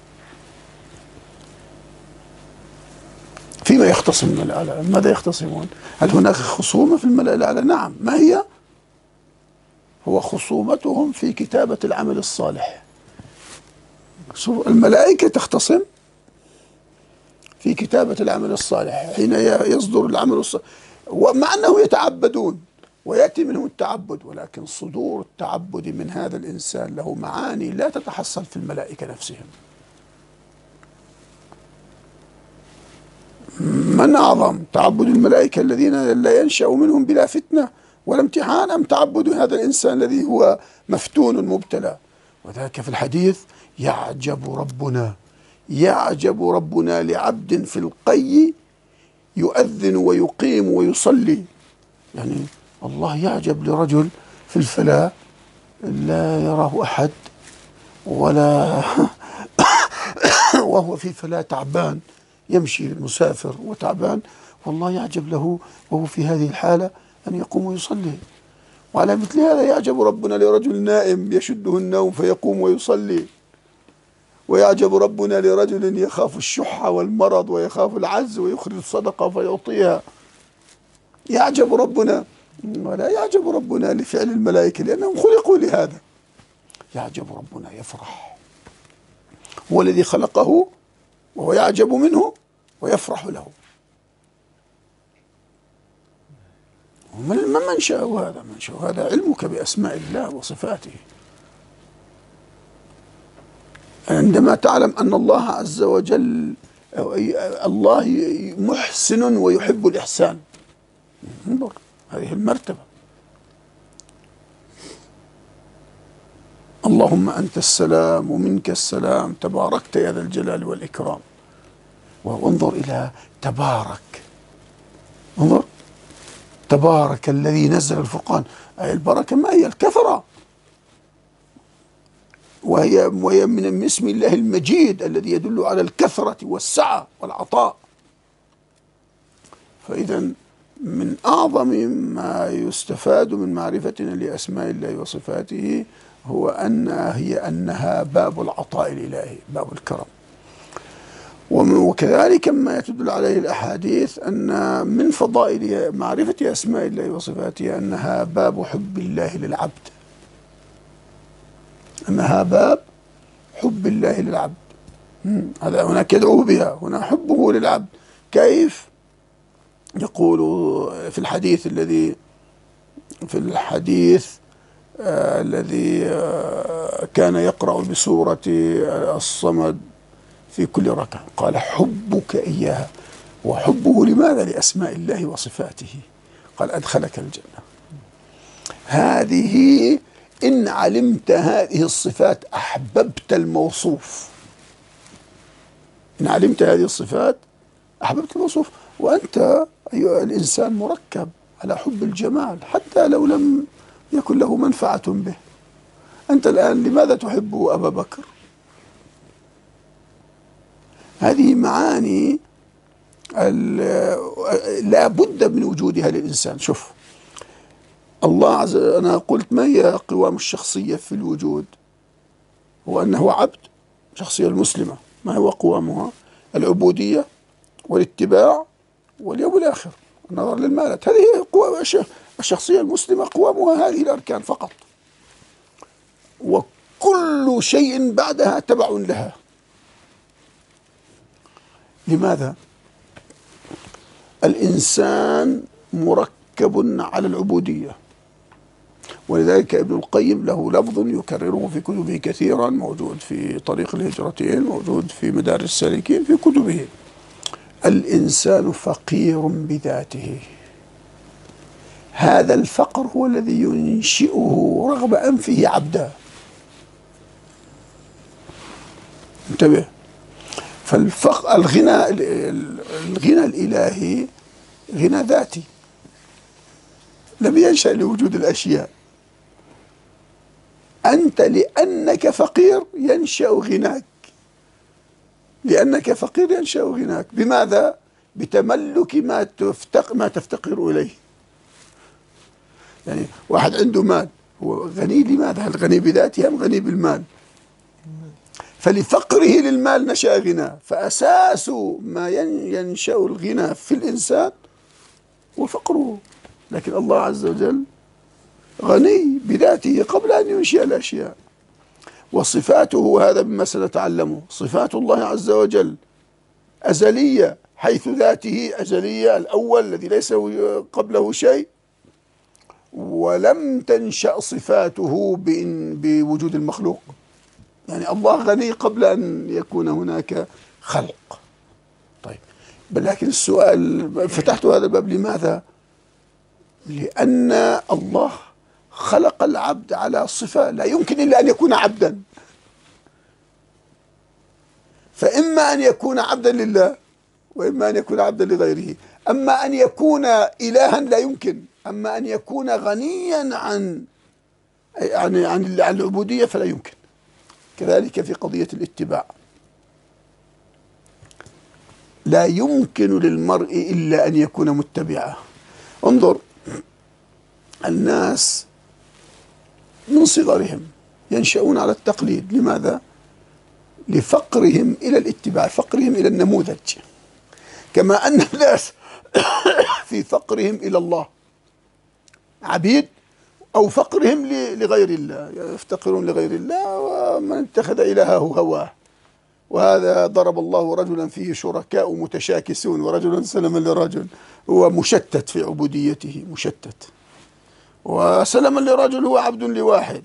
فيما يختصم الملأ الأعلى. ماذا يختصمون؟ هل هناك خصومة في الملأ الأعلى؟ نعم. ما هي؟ هو خصومتهم في كتابة العمل الصالح. الملائكة تختصم في كتابة العمل الصالح حين يصدر العمل الصالح، ومع أنه يتعبدون ويأتي منهم التعبد، ولكن صدور التعبد من هذا الإنسان له معاني لا تتحصل في الملائكة نفسهم. من أعظم تعبد الملائكة الذين لا ينشأ منهم بلا فتنة ولا امتحان، أم تعبد هذا الإنسان الذي هو مفتون مبتلى؟ وذاك في الحديث يعجب ربنا يعجب ربنا لعبد في القي يؤذن ويقيم ويصلي. يعني الله يعجب لرجل في الفلاة لا يراه أحد ولا وهو في فلاة تعبان، يمشي المسافر وتعبان، والله يعجب له وهو في هذه الحالة أن يقوم ويصلي. وعلى مثل هذا يعجب ربنا لرجل نائم يشده النوم فيقوم ويصلي، ويعجب ربنا لرجل يخاف الشح والمرض ويخاف العجز ويخرج الصدقة فيعطيها. يعجب ربنا، ولا يعجب ربنا لفعل الملائكة لأنهم خلقوا لهذا. يعجب ربنا، يفرح، هو الذي خلقه وهو يعجب منه ويفرح له. ما منشأ هذا؟ منشأ هذا علمك بأسماء الله وصفاته. عندما تعلم أن الله عز وجل الله محسن ويحب الإحسان، انظر هذه المرتبة. اللهم أنت السلام ومنك السلام تباركت يا ذا الجلال والإكرام. وانظر إلى تبارك، انظر تبارك الذي نزل الفرقان. أي البركة ما هي؟ الكثرة، وهي وهي من اسم الله المجيد الذي يدل على الكثرة والسعة والعطاء. فإذا من أعظم ما يستفاد من معرفتنا لأسماء الله وصفاته هو أن هي أنها باب العطاء الإلهي، باب الكرم. وكذلك ما تدل عليه الأحاديث أن من فضائل معرفة أسماء الله وصفاته أنها باب حب الله للعبد، أنها باب حب الله للعبد. هذا هناك يدعو بها، هنا حبه للعبد. كيف؟ يقول في الحديث الذي في الحديث آه الذي آه كان يقرأ بسورة الصمد في كل ركعة، قال حبك إياها. وحبه لماذا؟ لأسماء الله وصفاته. قال أدخلك الجنة. هذه إن علمت هذه الصفات أحببت الموصوف. إن علمت هذه الصفات أحببت الموصوف. وأنت أيها الإنسان مركب على حب الجمال حتى لو لم يكن له منفعة به. أنت الآن لماذا تحب أبا بكر؟ هذه معاني لا بد من وجودها للإنسان. شوف الله عز وجل، أنا قلت ما هي قوام الشخصية في الوجود؟ هو أنه عبد، شخصية المسلمة ما هو قوامها؟ العبودية والاتباع واليوم الآخر، النظر للمالات. هذه هي قوام الشخصية المسلمة، قوامها هذه الأركان فقط، وكل شيء بعدها تبع لها. لماذا؟ الإنسان مركب على العبودية، ولذلك ابن القيم له لفظ يكرره في كتبه كثيرا، موجود في طريق الهجرتين، موجود في مدارج السالكين، في كتبه: الإنسان فقير بذاته. هذا الفقر هو الذي ينشئه رغم أنفه عبدا. انتبه، فالفقر الغنى الغنى الإلهي غنى ذاتي، لم ينشأ لوجود الأشياء. أنت لأنك فقير ينشأ غناك، لأنك فقير ينشأ غناك. بماذا؟ بتملك ما تفتق ما تفتقر إليه. يعني واحد عنده مال، هو غني لماذا؟ هل غني بذاته أم غني بالمال؟ فلفقره للمال نشأ غنى. فأساس ما ينشأ الغنى في الإنسان وفقره. لكن الله عز وجل غني بذاته قبل أن ينشئ الأشياء. وصفاته، هذا مما سنتعلمه، صفات الله عز وجل أزلية، حيث ذاته أزلية، الأول الذي ليس قبله شيء، ولم تنشأ صفاته بوجود المخلوق. يعني الله غني قبل أن يكون هناك خلق. طيب، لكن السؤال، فتحت هذا الباب لماذا؟ لأن الله خلق العبد على صفة لا يمكن إلا أن يكون عبدا. فإما أن يكون عبدا لله، وإما أن يكون عبدا لغيره. أما أن يكون إلها لا يمكن، أما أن يكون غنيا عن يعني عن عن العبودية فلا يمكن. كذلك في قضية الاتباع، لا يمكن للمرء إلا أن يكون متبعا. انظر، الناس من صغرهم ينشأون على التقليد. لماذا؟ لفقرهم إلى الاتباع، فقرهم إلى النموذج، كما أن الناس في فقرهم إلى الله عبيد، أو فقرهم لغير الله، يفتقرون لغير الله، ومن اتخذ إلهه هواه. وهذا ضرب الله رجلا فيه شركاء متشاكسون، ورجلا سلما لرجل، هو مشتت في عبوديته، مشتت. وسلما لرجل هو عبد لواحد،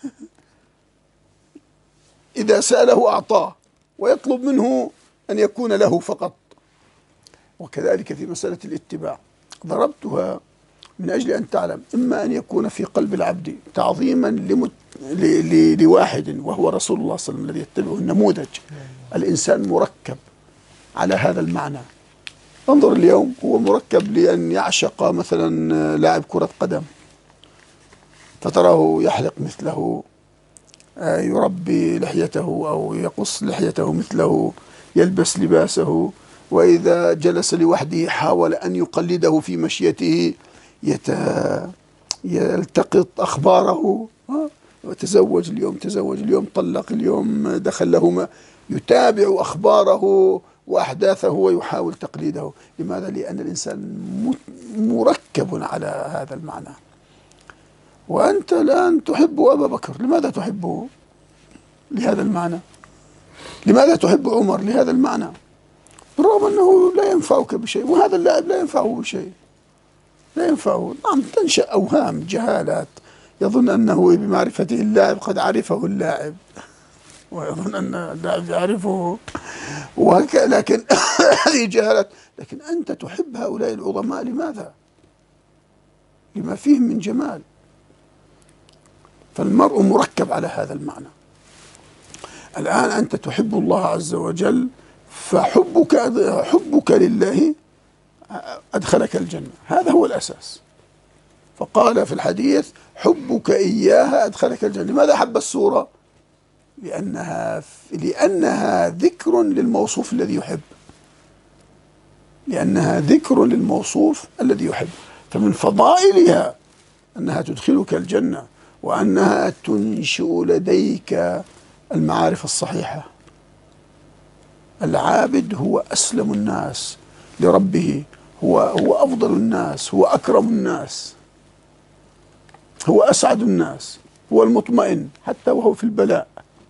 إذا سأله أعطاه، ويطلب منه أن يكون له فقط. وكذلك في مسألة الاتباع ضربتها من أجل أن تعلم، إما أن يكون في قلب العبد تعظيما لمت... ل... ل... لواحد وهو رسول الله صلى الله عليه وسلم الذي يتبعه النموذج. الإنسان مركب على هذا المعنى. انظر اليوم، هو مركب لأن يعشق مثلا لاعب كرة قدم، فتراه يحلق مثله، يربي لحيته أو يقص لحيته مثله، يلبس لباسه، وإذا جلس لوحده حاول أن يقلده في مشيته، يت... يلتقط أخباره، وتزوج اليوم، تزوج اليوم، طلق اليوم، دخل له ما، يتابع أخباره وأحداثه ويحاول تقليده. لماذا؟ لأن الإنسان مركب على هذا المعنى. وأنت الآن تحب أبا بكر، لماذا تحبه؟ لهذا المعنى. لماذا تحب عمر؟ لهذا المعنى، بالرغم أنه لا ينفعك بشيء، وهذا اللاعب لا ينفعه بشيء، لا ينفعه. نعم، تنشأ أوهام، جهالات، يظن أنه بمعرفته اللاعب قد عرفه اللاعب، ويظن أن اللاعب يعرفه، لكن هذه جهالات. لكن أنت تحب هؤلاء العظماء، لماذا؟ لما فيهم من جمال. فالمرء مركب على هذا المعنى. الآن أنت تحب الله عز وجل، فحبك حبك لله أدخلك الجنة، هذا هو الأساس. فقال في الحديث: حبك إياها أدخلك الجنة. لماذا حب السورة؟ لأنها لأنها ذكر للموصوف الذي يحب، لأنها ذكر للموصوف الذي يحب. فمن فضائلها أنها تدخلك الجنة، وأنها تنشئ لديك المعارف الصحيحة. العابد هو أسلم الناس لربه، هو هو أفضل الناس، هو أكرم الناس، هو أسعد الناس، هو المطمئن حتى وهو في البلاء.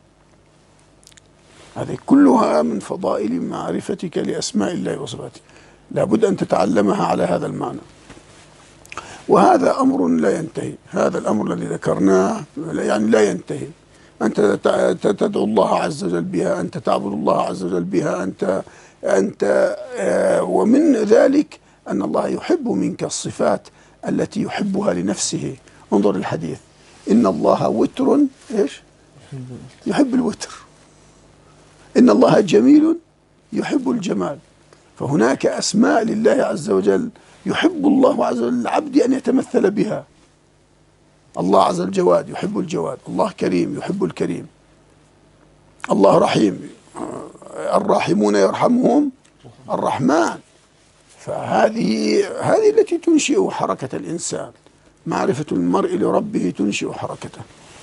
هذه كلها من فضائل معرفتك لأسماء الله وصفاته، لابد أن تتعلمها على هذا المعنى. وهذا أمر لا ينتهي، هذا الأمر الذي ذكرناه يعني لا ينتهي. أنت تدعو الله عز وجل بها، أنت تعبد الله عز وجل بها، أنت أنت ومن ذلك أن الله يحب منك الصفات التي يحبها لنفسه. انظر الحديث: إن الله وتر إيش؟ يحب الوتر. إن الله جميل يحب الجمال. فهناك أسماء لله عز وجل يحب الله عز وجل العبد أن يتمثل بها. الله عز وجل جواد يحب الجواد، الله كريم يحب الكريم، الله رحيم، الراحمون يرحمهم الرحمن. فهذه هذه التي تنشئ حركة الإنسان. معرفة المرء لربه تنشئ حركته.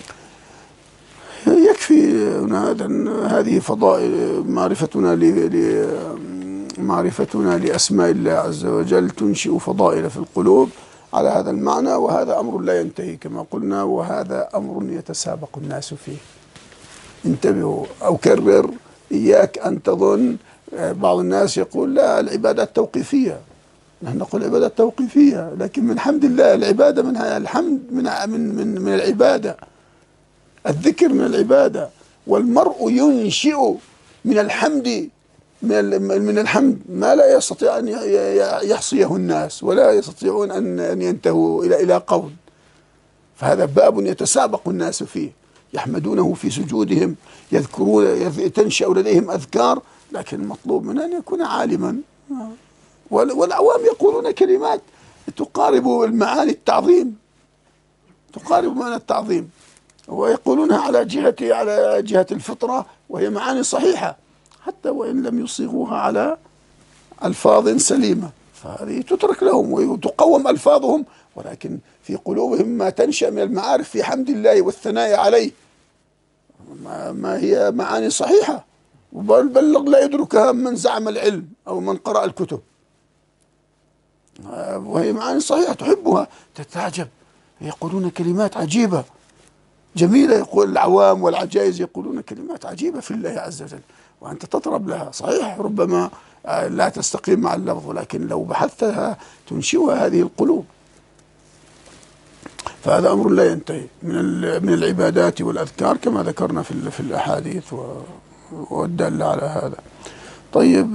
يكفي هذا، هذه فضائل معرفتنا معرفتنا لأسماء الله عز وجل تنشئ فضائل في القلوب على هذا المعنى. وهذا أمر لا ينتهي كما قلنا، وهذا أمر يتسابق الناس فيه. انتبهوا، أو كرر، إياك أن تظن. بعض الناس يقول: لا، العبادات توقيفية. نحن نقول العبادات توقيفية، لكن من حمد الله العبادة من الحمد من من من, من العبادة، الذكر من العبادة. والمرء ينشئ من الحمد من من الحمد ما لا يستطيع أن يحصيه الناس، ولا يستطيعون أن أن ينتهوا إلى إلى قول. فهذا باب يتسابق الناس فيه، يحمدونه في سجودهم، يذكرون، تنشأ لديهم أذكار. لكن المطلوب منه أن يكون عالما، والعوام يقولون كلمات تقارب المعاني التعظيم، تقارب معنى التعظيم، ويقولونها على جهة على جهة الفطرة، وهي معاني صحيحة حتى وإن لم يصيغوها على ألفاظ سليمة، فهذه تترك لهم وتقوم ألفاظهم، ولكن في قلوبهم ما تنشأ من المعارف في حمد الله والثناء عليه، ما, ما هي معاني صحيحة، بل بلغ لا يدركها من زعم العلم أو من قرأ الكتب، وهي معاني صحيحة تحبها تتعجب، يقولون كلمات عجيبة جميلة، يقول العوام والعجائز يقولون كلمات عجيبة في الله عز وجل، وأنت تطرب لها. صحيح ربما لا تستقيم مع اللفظ، ولكن لو بحثتها تنشئها هذه القلوب. فهذا أمر لا ينتهي من من العبادات والأذكار كما ذكرنا في في الأحاديث والدالة على هذا. طيب،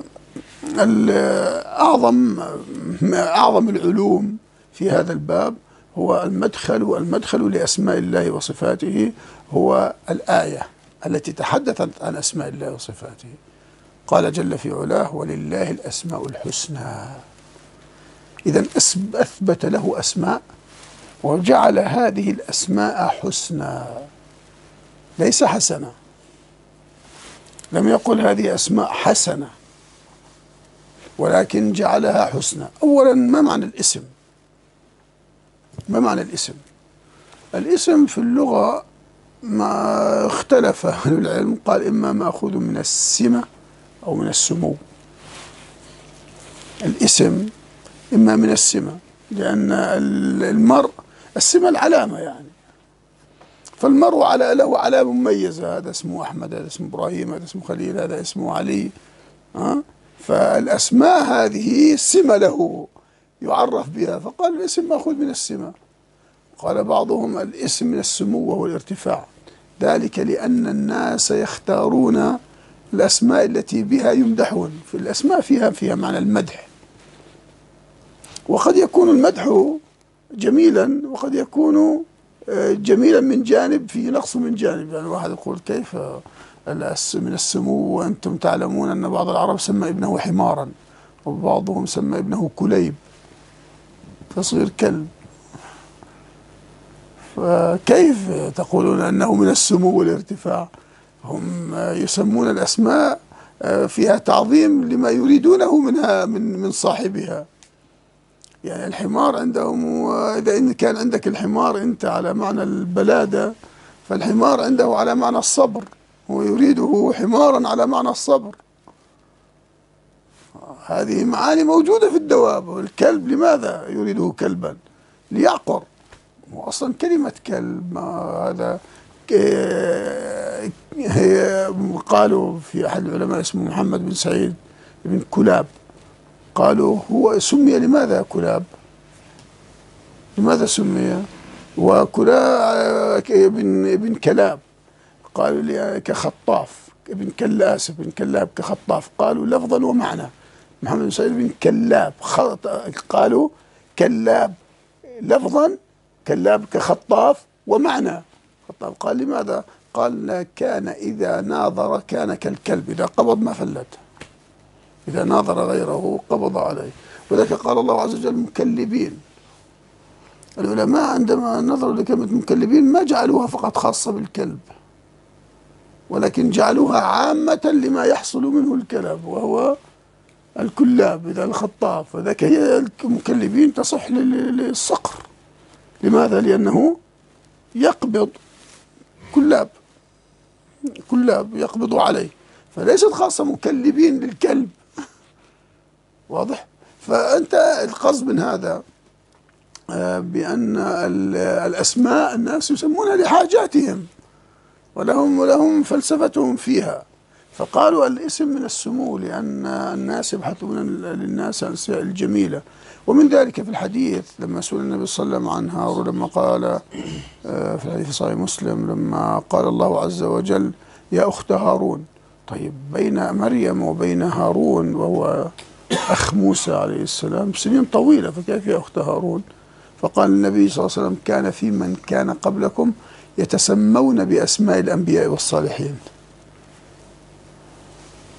أعظم أعظم العلوم في هذا الباب هو المدخل المدخل لأسماء الله وصفاته، هو الآية التي تحدثت عن أسماء الله وصفاته. قال جل في علاه: ولله الأسماء الحسنى. إذن أثبت له أسماء وجعل هذه الأسماء حسنى ليس حسنة، لم يقل هذه أسماء حسنة، ولكن جعلها حسنى. أولا، ما معنى الاسم؟ ما معنى الاسم؟ الاسم في اللغة ما اختلف أهل العلم، قال إما مأخوذ من السمة أو من السمو. الاسم إما من السمة، لأن المرء السمة العلامة يعني، فالمرء على له علامة مميزة، هذا اسمه أحمد، هذا اسمه إبراهيم، هذا اسمه خليل، هذا اسمه علي. ها؟ فالأسماء هذه سمة له يعرف بها، فقال الاسم مأخوذ من السمة. قال بعضهم الاسم من السمو وهو الارتفاع، ذلك لأن الناس يختارون الأسماء التي بها يمدحون، في الأسماء فيها فيها معنى المدح، وقد يكون المدح جميلا وقد يكون جميلا من جانب فيه نقص من جانب. يعني واحد يقول: كيف من السمو وأنتم تعلمون أن بعض العرب سمى ابنه حمارا، وبعضهم سمى ابنه كليب فصير كلب، فكيف تقولون أنه من السمو والارتفاع؟ هم يسمون الأسماء فيها تعظيم لما يريدونه منها من من صاحبها. يعني الحمار عندهم، إذا إن كان عندك الحمار أنت على معنى البلادة، فالحمار عنده على معنى الصبر، ويريده حمارا على معنى الصبر. هذه معاني موجودة في الدواب. والكلب لماذا يريده كلبا؟ ليعقر. وأصلا كلمة كلب هذا هي قالوا في أحد العلماء اسمه محمد بن سعيد بن كلاب، قالوا هو سمي لماذا كلاب؟ لماذا سمي؟ وكلاب ابن ابن كلاب قالوا لي كخطاف، ابن كلا آسف ابن كلاب كخطاف، قالوا لفظا ومعنى. محمد بن سعيد بن كلاب قالوا كلاب لفظا، كلاب كخطاف ومعنى. خطاف قال لماذا؟ قال: كان إذا ناظر كان كالكلب، إذا قبض ما فلت، إذا ناظر غيره قبض عليه. ولذلك قال الله عز وجل: مكلبين. العلماء عندما نظروا لكلمة مكلبين ما جعلوها فقط خاصة بالكلب، ولكن جعلوها عامة لما يحصل منه الكلب، وهو الكلاب إذا الخطاف. وذلك هي المكلبين تصح للصقر. لماذا؟ لأنه يقبض كلاب، كلاب يقبض عليه، فليست خاصة مكلبين للكلب. واضح؟ فأنت القصد من هذا بأن الأسماء الناس يسمونها لحاجاتهم، ولهم ولهم فلسفتهم فيها، فقالوا الاسم من السمو، لأن الناس يبحثون للناس عن الأشياء الجميلة. ومن ذلك في الحديث لما سئل النبي صلى الله عليه وسلم عن هارون، لما قال في الحديث صحيح مسلم، لما قال الله عز وجل: يا أخت هارون. طيب، بين مريم وبين هارون وهو أخ موسى عليه السلام سنين طويلة، فكيف يا أخت هارون؟ فقال النبي صلى الله عليه وسلم: كان في من كان قبلكم يتسمون بأسماء الأنبياء والصالحين.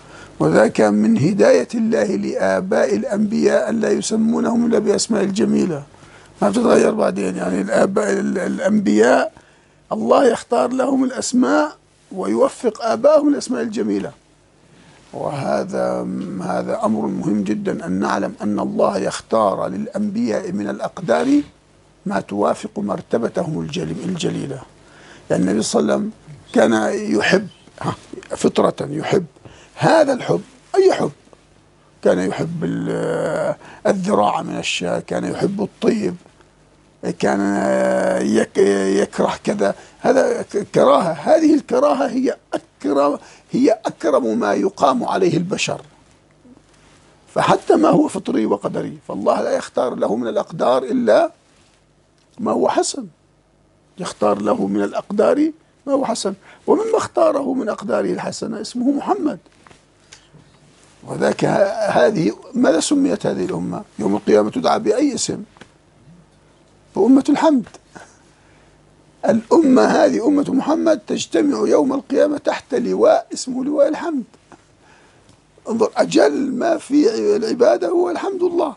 وذاك من هداية الله لآباء الأنبياء ألا يسمونهم إلا بأسماء الجميلة، ما بتتغير بعدين. يعني الآباء الأنبياء الله يختار لهم الأسماء ويوفق آبائهم الأسماء الجميلة. وهذا هذا أمر مهم جدا، أن نعلم أن الله يختار للأنبياء من الأقدار ما توافق مرتبتهم الجليلة. يعني النبي صلى الله عليه وسلم كان يحب فطرة، يحب هذا الحب، أي حب، كان يحب الذراع من الشاة، كان يحب الطيب، كان يكره كذا، هذا كراهة. هذه الكراهة هي أكرم هي أكرم ما يقام عليه البشر، فحتى ما هو فطري وقدري، فالله لا يختار له من الأقدار إلا ما هو حسن، يختار له من الأقدار ما هو حسن. ومما اختاره من أقداره الحسنة اسمه محمد. وذاك هذه ماذا سميت هذه الأمة؟ يوم القيامة تدعى بأي اسم؟ بأمة الحمد. الأمة هذه أمة محمد تجتمع يوم القيامة تحت لواء اسمه لواء الحمد. انظر، أجل ما في العبادة هو الحمد لله،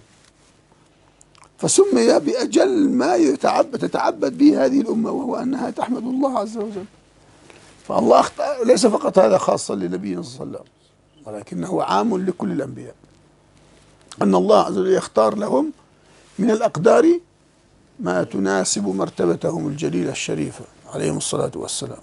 فسمي بأجل ما يتعبد تتعبد به هذه الأمة، وهو أنها تحمد الله عز وجل. فالله ليس فقط هذا خاصا لنبينا صلى الله عليه وسلم، ولكنه عام لكل الأنبياء، أن الله عز وجل يختار لهم من الأقدار ما تناسب مرتبتهم الجليلة الشريفة عليهم الصلاة والسلام.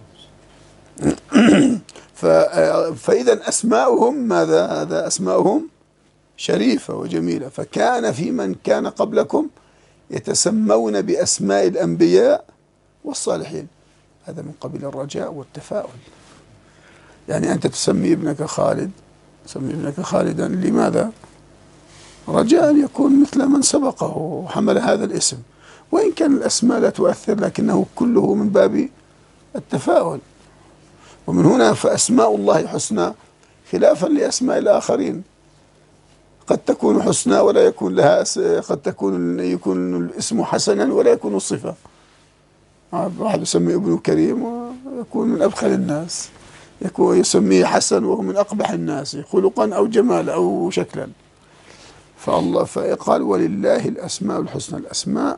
فإذا أسماؤهم ماذا؟ هذا أسماؤهم شريفة وجميلة. فكان في من كان قبلكم يتسمون بأسماء الأنبياء والصالحين، هذا من قبيل الرجاء والتفاؤل. يعني أنت تسمي ابنك خالد، تسمي ابنك خالدا لماذا؟ رجاء أن يكون مثل من سبقه وحمل هذا الاسم، وإن كان الأسماء لا تؤثر، لكنه كله من باب التفاؤل. ومن هنا فأسماء الله حسنى خلافا لأسماء الآخرين، قد تكون حسنى ولا يكون لها، قد تكون يكون الاسم حسنا ولا يكون الصفة. واحد يسمي ابنه كريم ويكون من أبخل الناس، يكون يسميه حسن وهو من أقبح الناس خلقا أو جمالا أو شكلا. فالله فقال ولله الأسماء الحسنى. الأسماء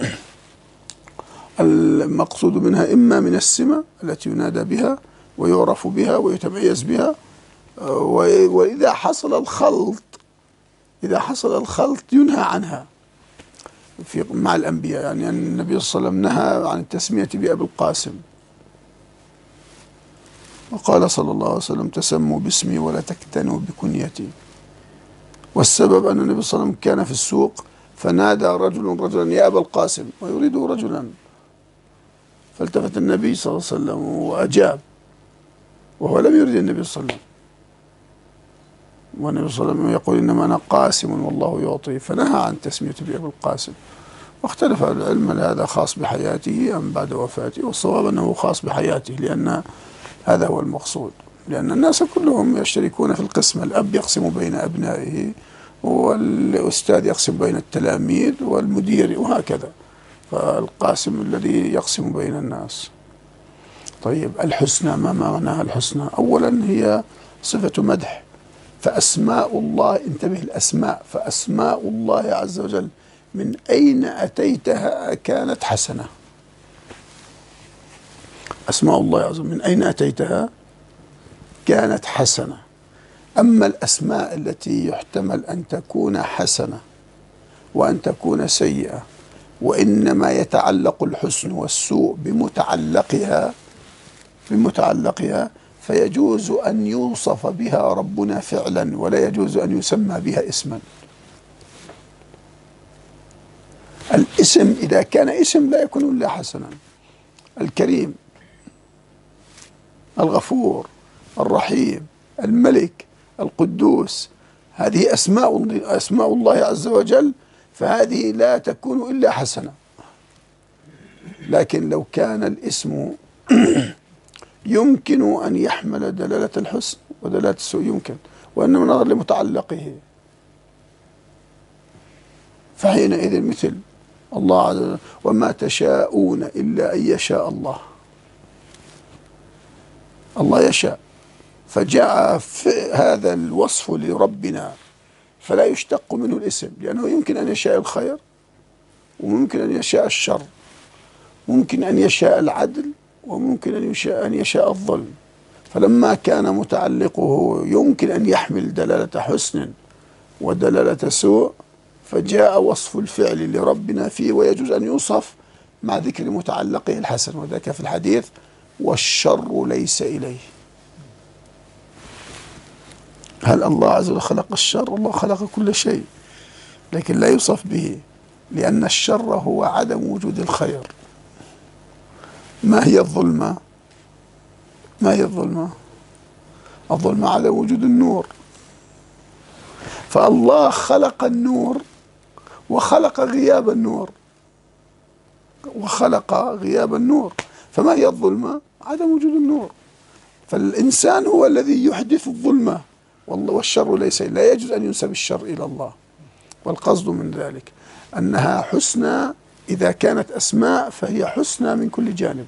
المقصود منها إما من السمة التي ينادى بها ويعرف بها ويتميز بها، وإذا حصل الخلط إذا حصل الخلط ينهى عنها في مع الأنبياء. يعني النبي صلى الله عليه وسلم نهى عن التسمية بأبي القاسم، وقال صلى الله عليه وسلم تسموا باسمي ولا تكتنوا بكنيتي. والسبب أن النبي صلى الله عليه وسلم كان في السوق فنادى رجل رجلا يا أبا القاسم ويريد رجلا، فالتفت النبي صلى الله عليه وسلم وأجاب، وهو لم يرد النبي صلى الله عليه وسلم، والنبي صلى الله عليه وسلم يقول إنما أنا قاسم والله يعطي، فنهى عن تسمية بأبي القاسم. واختلف العلم هل هذا خاص بحياته أم بعد وفاته، والصواب أنه خاص بحياته، لأن هذا هو المقصود، لأن الناس كلهم يشتركون في القسمة، الأب يقسم بين أبنائه، والأستاذ يقسم بين التلاميذ، والمدير، وهكذا. فالقاسم الذي يقسم بين الناس. طيب الحسنى، ما معناها الحسنى؟ أولا هي صفة مدح، فأسماء الله، انتبه الأسماء، فأسماء الله عز وجل من أين أتيتها كانت حسنة. أسماء الله عز وجل من أين أتيتها كانت حسنة. أما الأسماء التي يحتمل أن تكون حسنة وأن تكون سيئة، وإنما يتعلق الحسن والسوء بمتعلقها بمتعلقها فيجوز أن يوصف بها ربنا فعلا، ولا يجوز أن يسمى بها اسما. الاسم إذا كان اسم لا يكون إلا حسنا. الكريم، الغفور، الرحيم، الملك، القدوس، هذه أسماء أسماء الله عز وجل، فهذه لا تكون إلا حسنة. لكن لو كان الاسم يمكن أن يحمل دلالة الحسن ودلالة السوء، يمكن، وإنما نظر لمتعلقه، فحينئذ مثل الله عز وجل وما تشاءون إلا أن يشاء الله. الله يشاء، فجاء في هذا الوصف لربنا فلا يشتق منه الاسم، لأنه يمكن أن يشاء الخير وممكن أن يشاء الشر، ممكن أن يشاء العدل وممكن أن يشاء أن يشاء الظلم. فلما كان متعلقه يمكن أن يحمل دلالة حسن ودلالة سوء، فجاء وصف الفعل لربنا فيه ويجوز أن يوصف مع ذكر متعلقه الحسن، وذاك في الحديث: والشر ليس إليه. هل الله عز وجل خلق الشر؟ الله خلق كل شيء، لكن لا يوصف به، لأن الشر هو عدم وجود الخير. ما هي الظلمة؟ ما هي الظلمة؟ الظلمة عدم وجود النور. فالله خلق النور وخلق غياب النور، وخلق غياب النور. فما هي الظلمة؟ عدم وجود النور. فالإنسان هو الذي يحدث الظلمة، والشر ليس، لا يجوز أن ينسب الشر إلى الله. والقصد من ذلك أنها حسنى، إذا كانت أسماء فهي حسنى من كل جانب.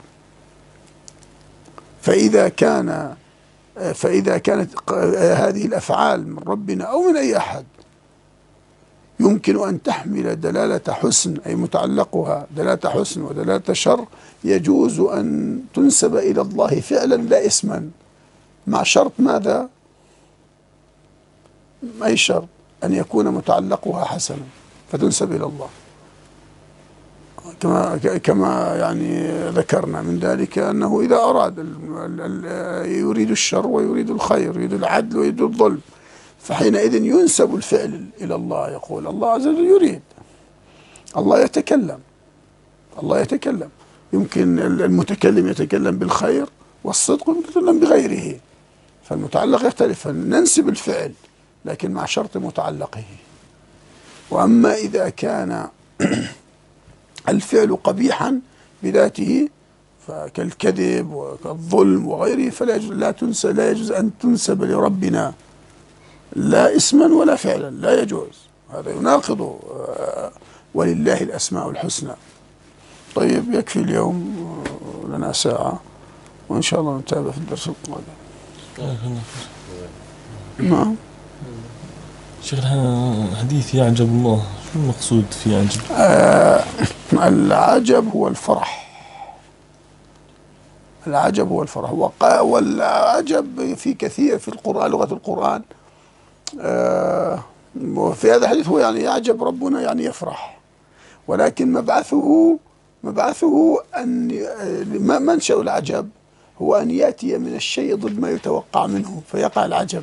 فإذا كان فإذا كانت هذه الأفعال من ربنا أو من أي أحد يمكن أن تحمل دلالة حسن، أي متعلقها دلالة حسن ودلالة شر، يجوز أن تنسب إلى الله فعلا لا اسما، مع شرط ماذا؟ أي شرط؟ أن يكون متعلقها حسنا فتنسب إلى الله، كما كما يعني ذكرنا من ذلك أنه إذا أراد يريد الشر ويريد الخير، يريد العدل ويريد الظلم، فحينئذ ينسب الفعل إلى الله. يقول الله عز وجل يريد، الله يتكلم، الله يتكلم. يمكن المتكلم يتكلم بالخير والصدق ويتكلم بغيره، فالمتعلق يختلف، فننسب الفعل لكن مع شرط متعلقه. وأما إذا كان الفعل قبيحا بذاته كالكذب وكالظلم وغيره فلا يجوز، لا تنسى لا يجوز أن تنسب لربنا لا اسما ولا فعلا، لا يجوز، هذا يناقض ولله الأسماء الحسنى. طيب يكفي اليوم، لنا ساعة، وإن شاء الله نتابع في الدرس القادم. نعم. شيخ الحديث يعجب الله، شو المقصود في عجب؟ آه العجب هو الفرح، العجب هو الفرح. والعجب في كثير في القرآن، لغة القرآن. آه وفي هذا الحديث هو يعني يعجب ربنا يعني يفرح، ولكن مبعثه مبعثه أن منشأ العجب هو أن يأتي من الشيء ضد ما يتوقع منه فيقع العجب.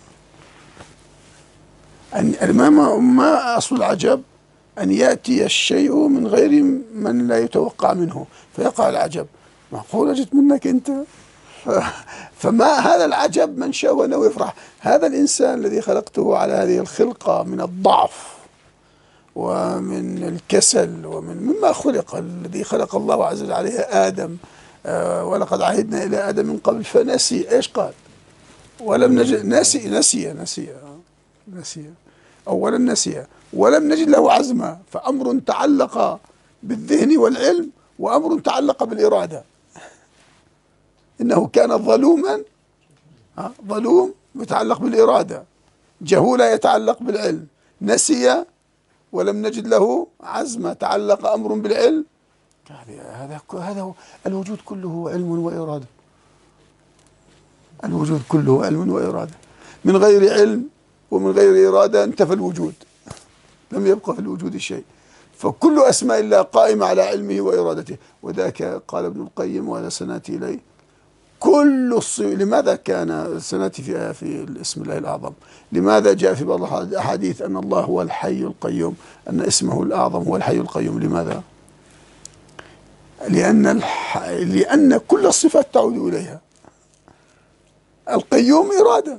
أن ما ما أصل العجب أن يأتي الشيء من غير من لا يتوقع منه فيقع العجب. معقولة جت منك أنت؟ فما هذا العجب منشأه أنه يفرح. هذا الإنسان الذي خلقته على هذه الخلقة من الضعف ومن الكسل ومن مما خلق، الذي خلق الله عز وجل عليه آدم، آه ولقد عهدنا إلى آدم من قبل فنسي. إيش قال؟ ولم نجد، نسي نسي نسي نسي أولا نسي ولم نجد له عزما. فأمر تعلق بالذهن والعلم وأمر تعلق بالإرادة. إنه كان ظلوما، ظلوم يتعلق بالإرادة، جهولا يتعلق بالعلم، نسي ولم نجد له عزما، تعلق أمر بالعلم. هذا هذا هو الوجود كله علم وإرادة. الوجود كله علم وإرادة. من غير علم ومن غير إرادة انتفى الوجود، لم يبقى في الوجود شيء. فكل أسماء الله قائمة على علمه وإرادته. وذاك قال ابن القيم، وهذا سنأتي إليه، كل الصيغ. لماذا كان سنأتي في في الاسم الله الأعظم؟ لماذا جاء في بعض الأحاديث أن الله هو الحي القيوم، أن اسمه الأعظم هو الحي القيوم؟ لماذا؟ لأن الح... لأن كل الصفات تعود إليها. القيوم إرادة،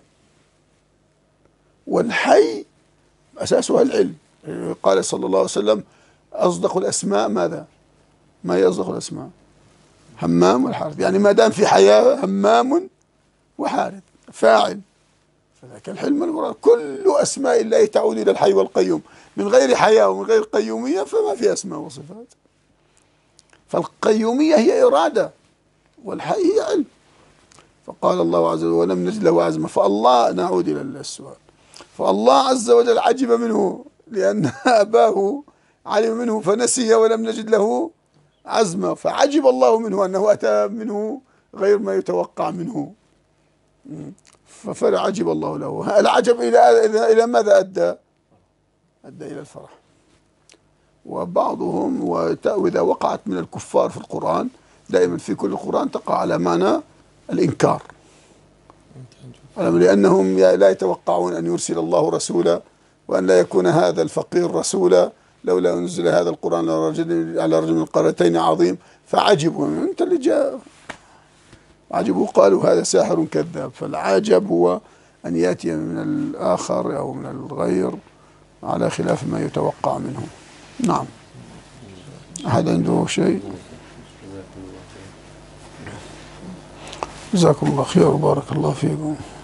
والحي أساسها العلم. قال صلى الله عليه وسلم: أصدق الأسماء ماذا؟ ما هي أصدق الأسماء؟ همام والحارث. يعني ما دام في حياة همام وحارث فاعل، فذاك الحلم المراد. كل أسماء الله تعود إلى الحي والقيوم. من غير حياة ومن غير قيومية فما في أسماء وصفات. فالقيومية هي إرادة والحي هي علم. فقال الله عز وجل ولم نجد له عزما. فالله، نعود إلى السؤال، فالله عز وجل عجب منه لأن أباه علم منه فنسي ولم نجد له عزما، فعجب الله منه أنه أتى منه غير ما يتوقع منه، فعجب الله له. العجب إلى إلى ماذا أدى؟ أدى إلى الفرح. وبعضهم وإذا وقعت من الكفار في القرآن، دائما في كل القرآن تقع على معنى الإنكار، لأنهم لا يتوقعون أن يرسل الله رسولا، وأن لا يكون هذا الفقير رسولا، لولا أنزل هذا القرآن على رجل من القريتين عظيم. فعجبوا، أنت اللي جاء، عجبوا قالوا هذا ساحر كذاب. فالعجب هو أن يأتي من الآخر أو من الغير على خلاف ما يتوقع منه. نعم. أحد عنده شيء؟ جزاكم الله خير وبارك الله فيكم.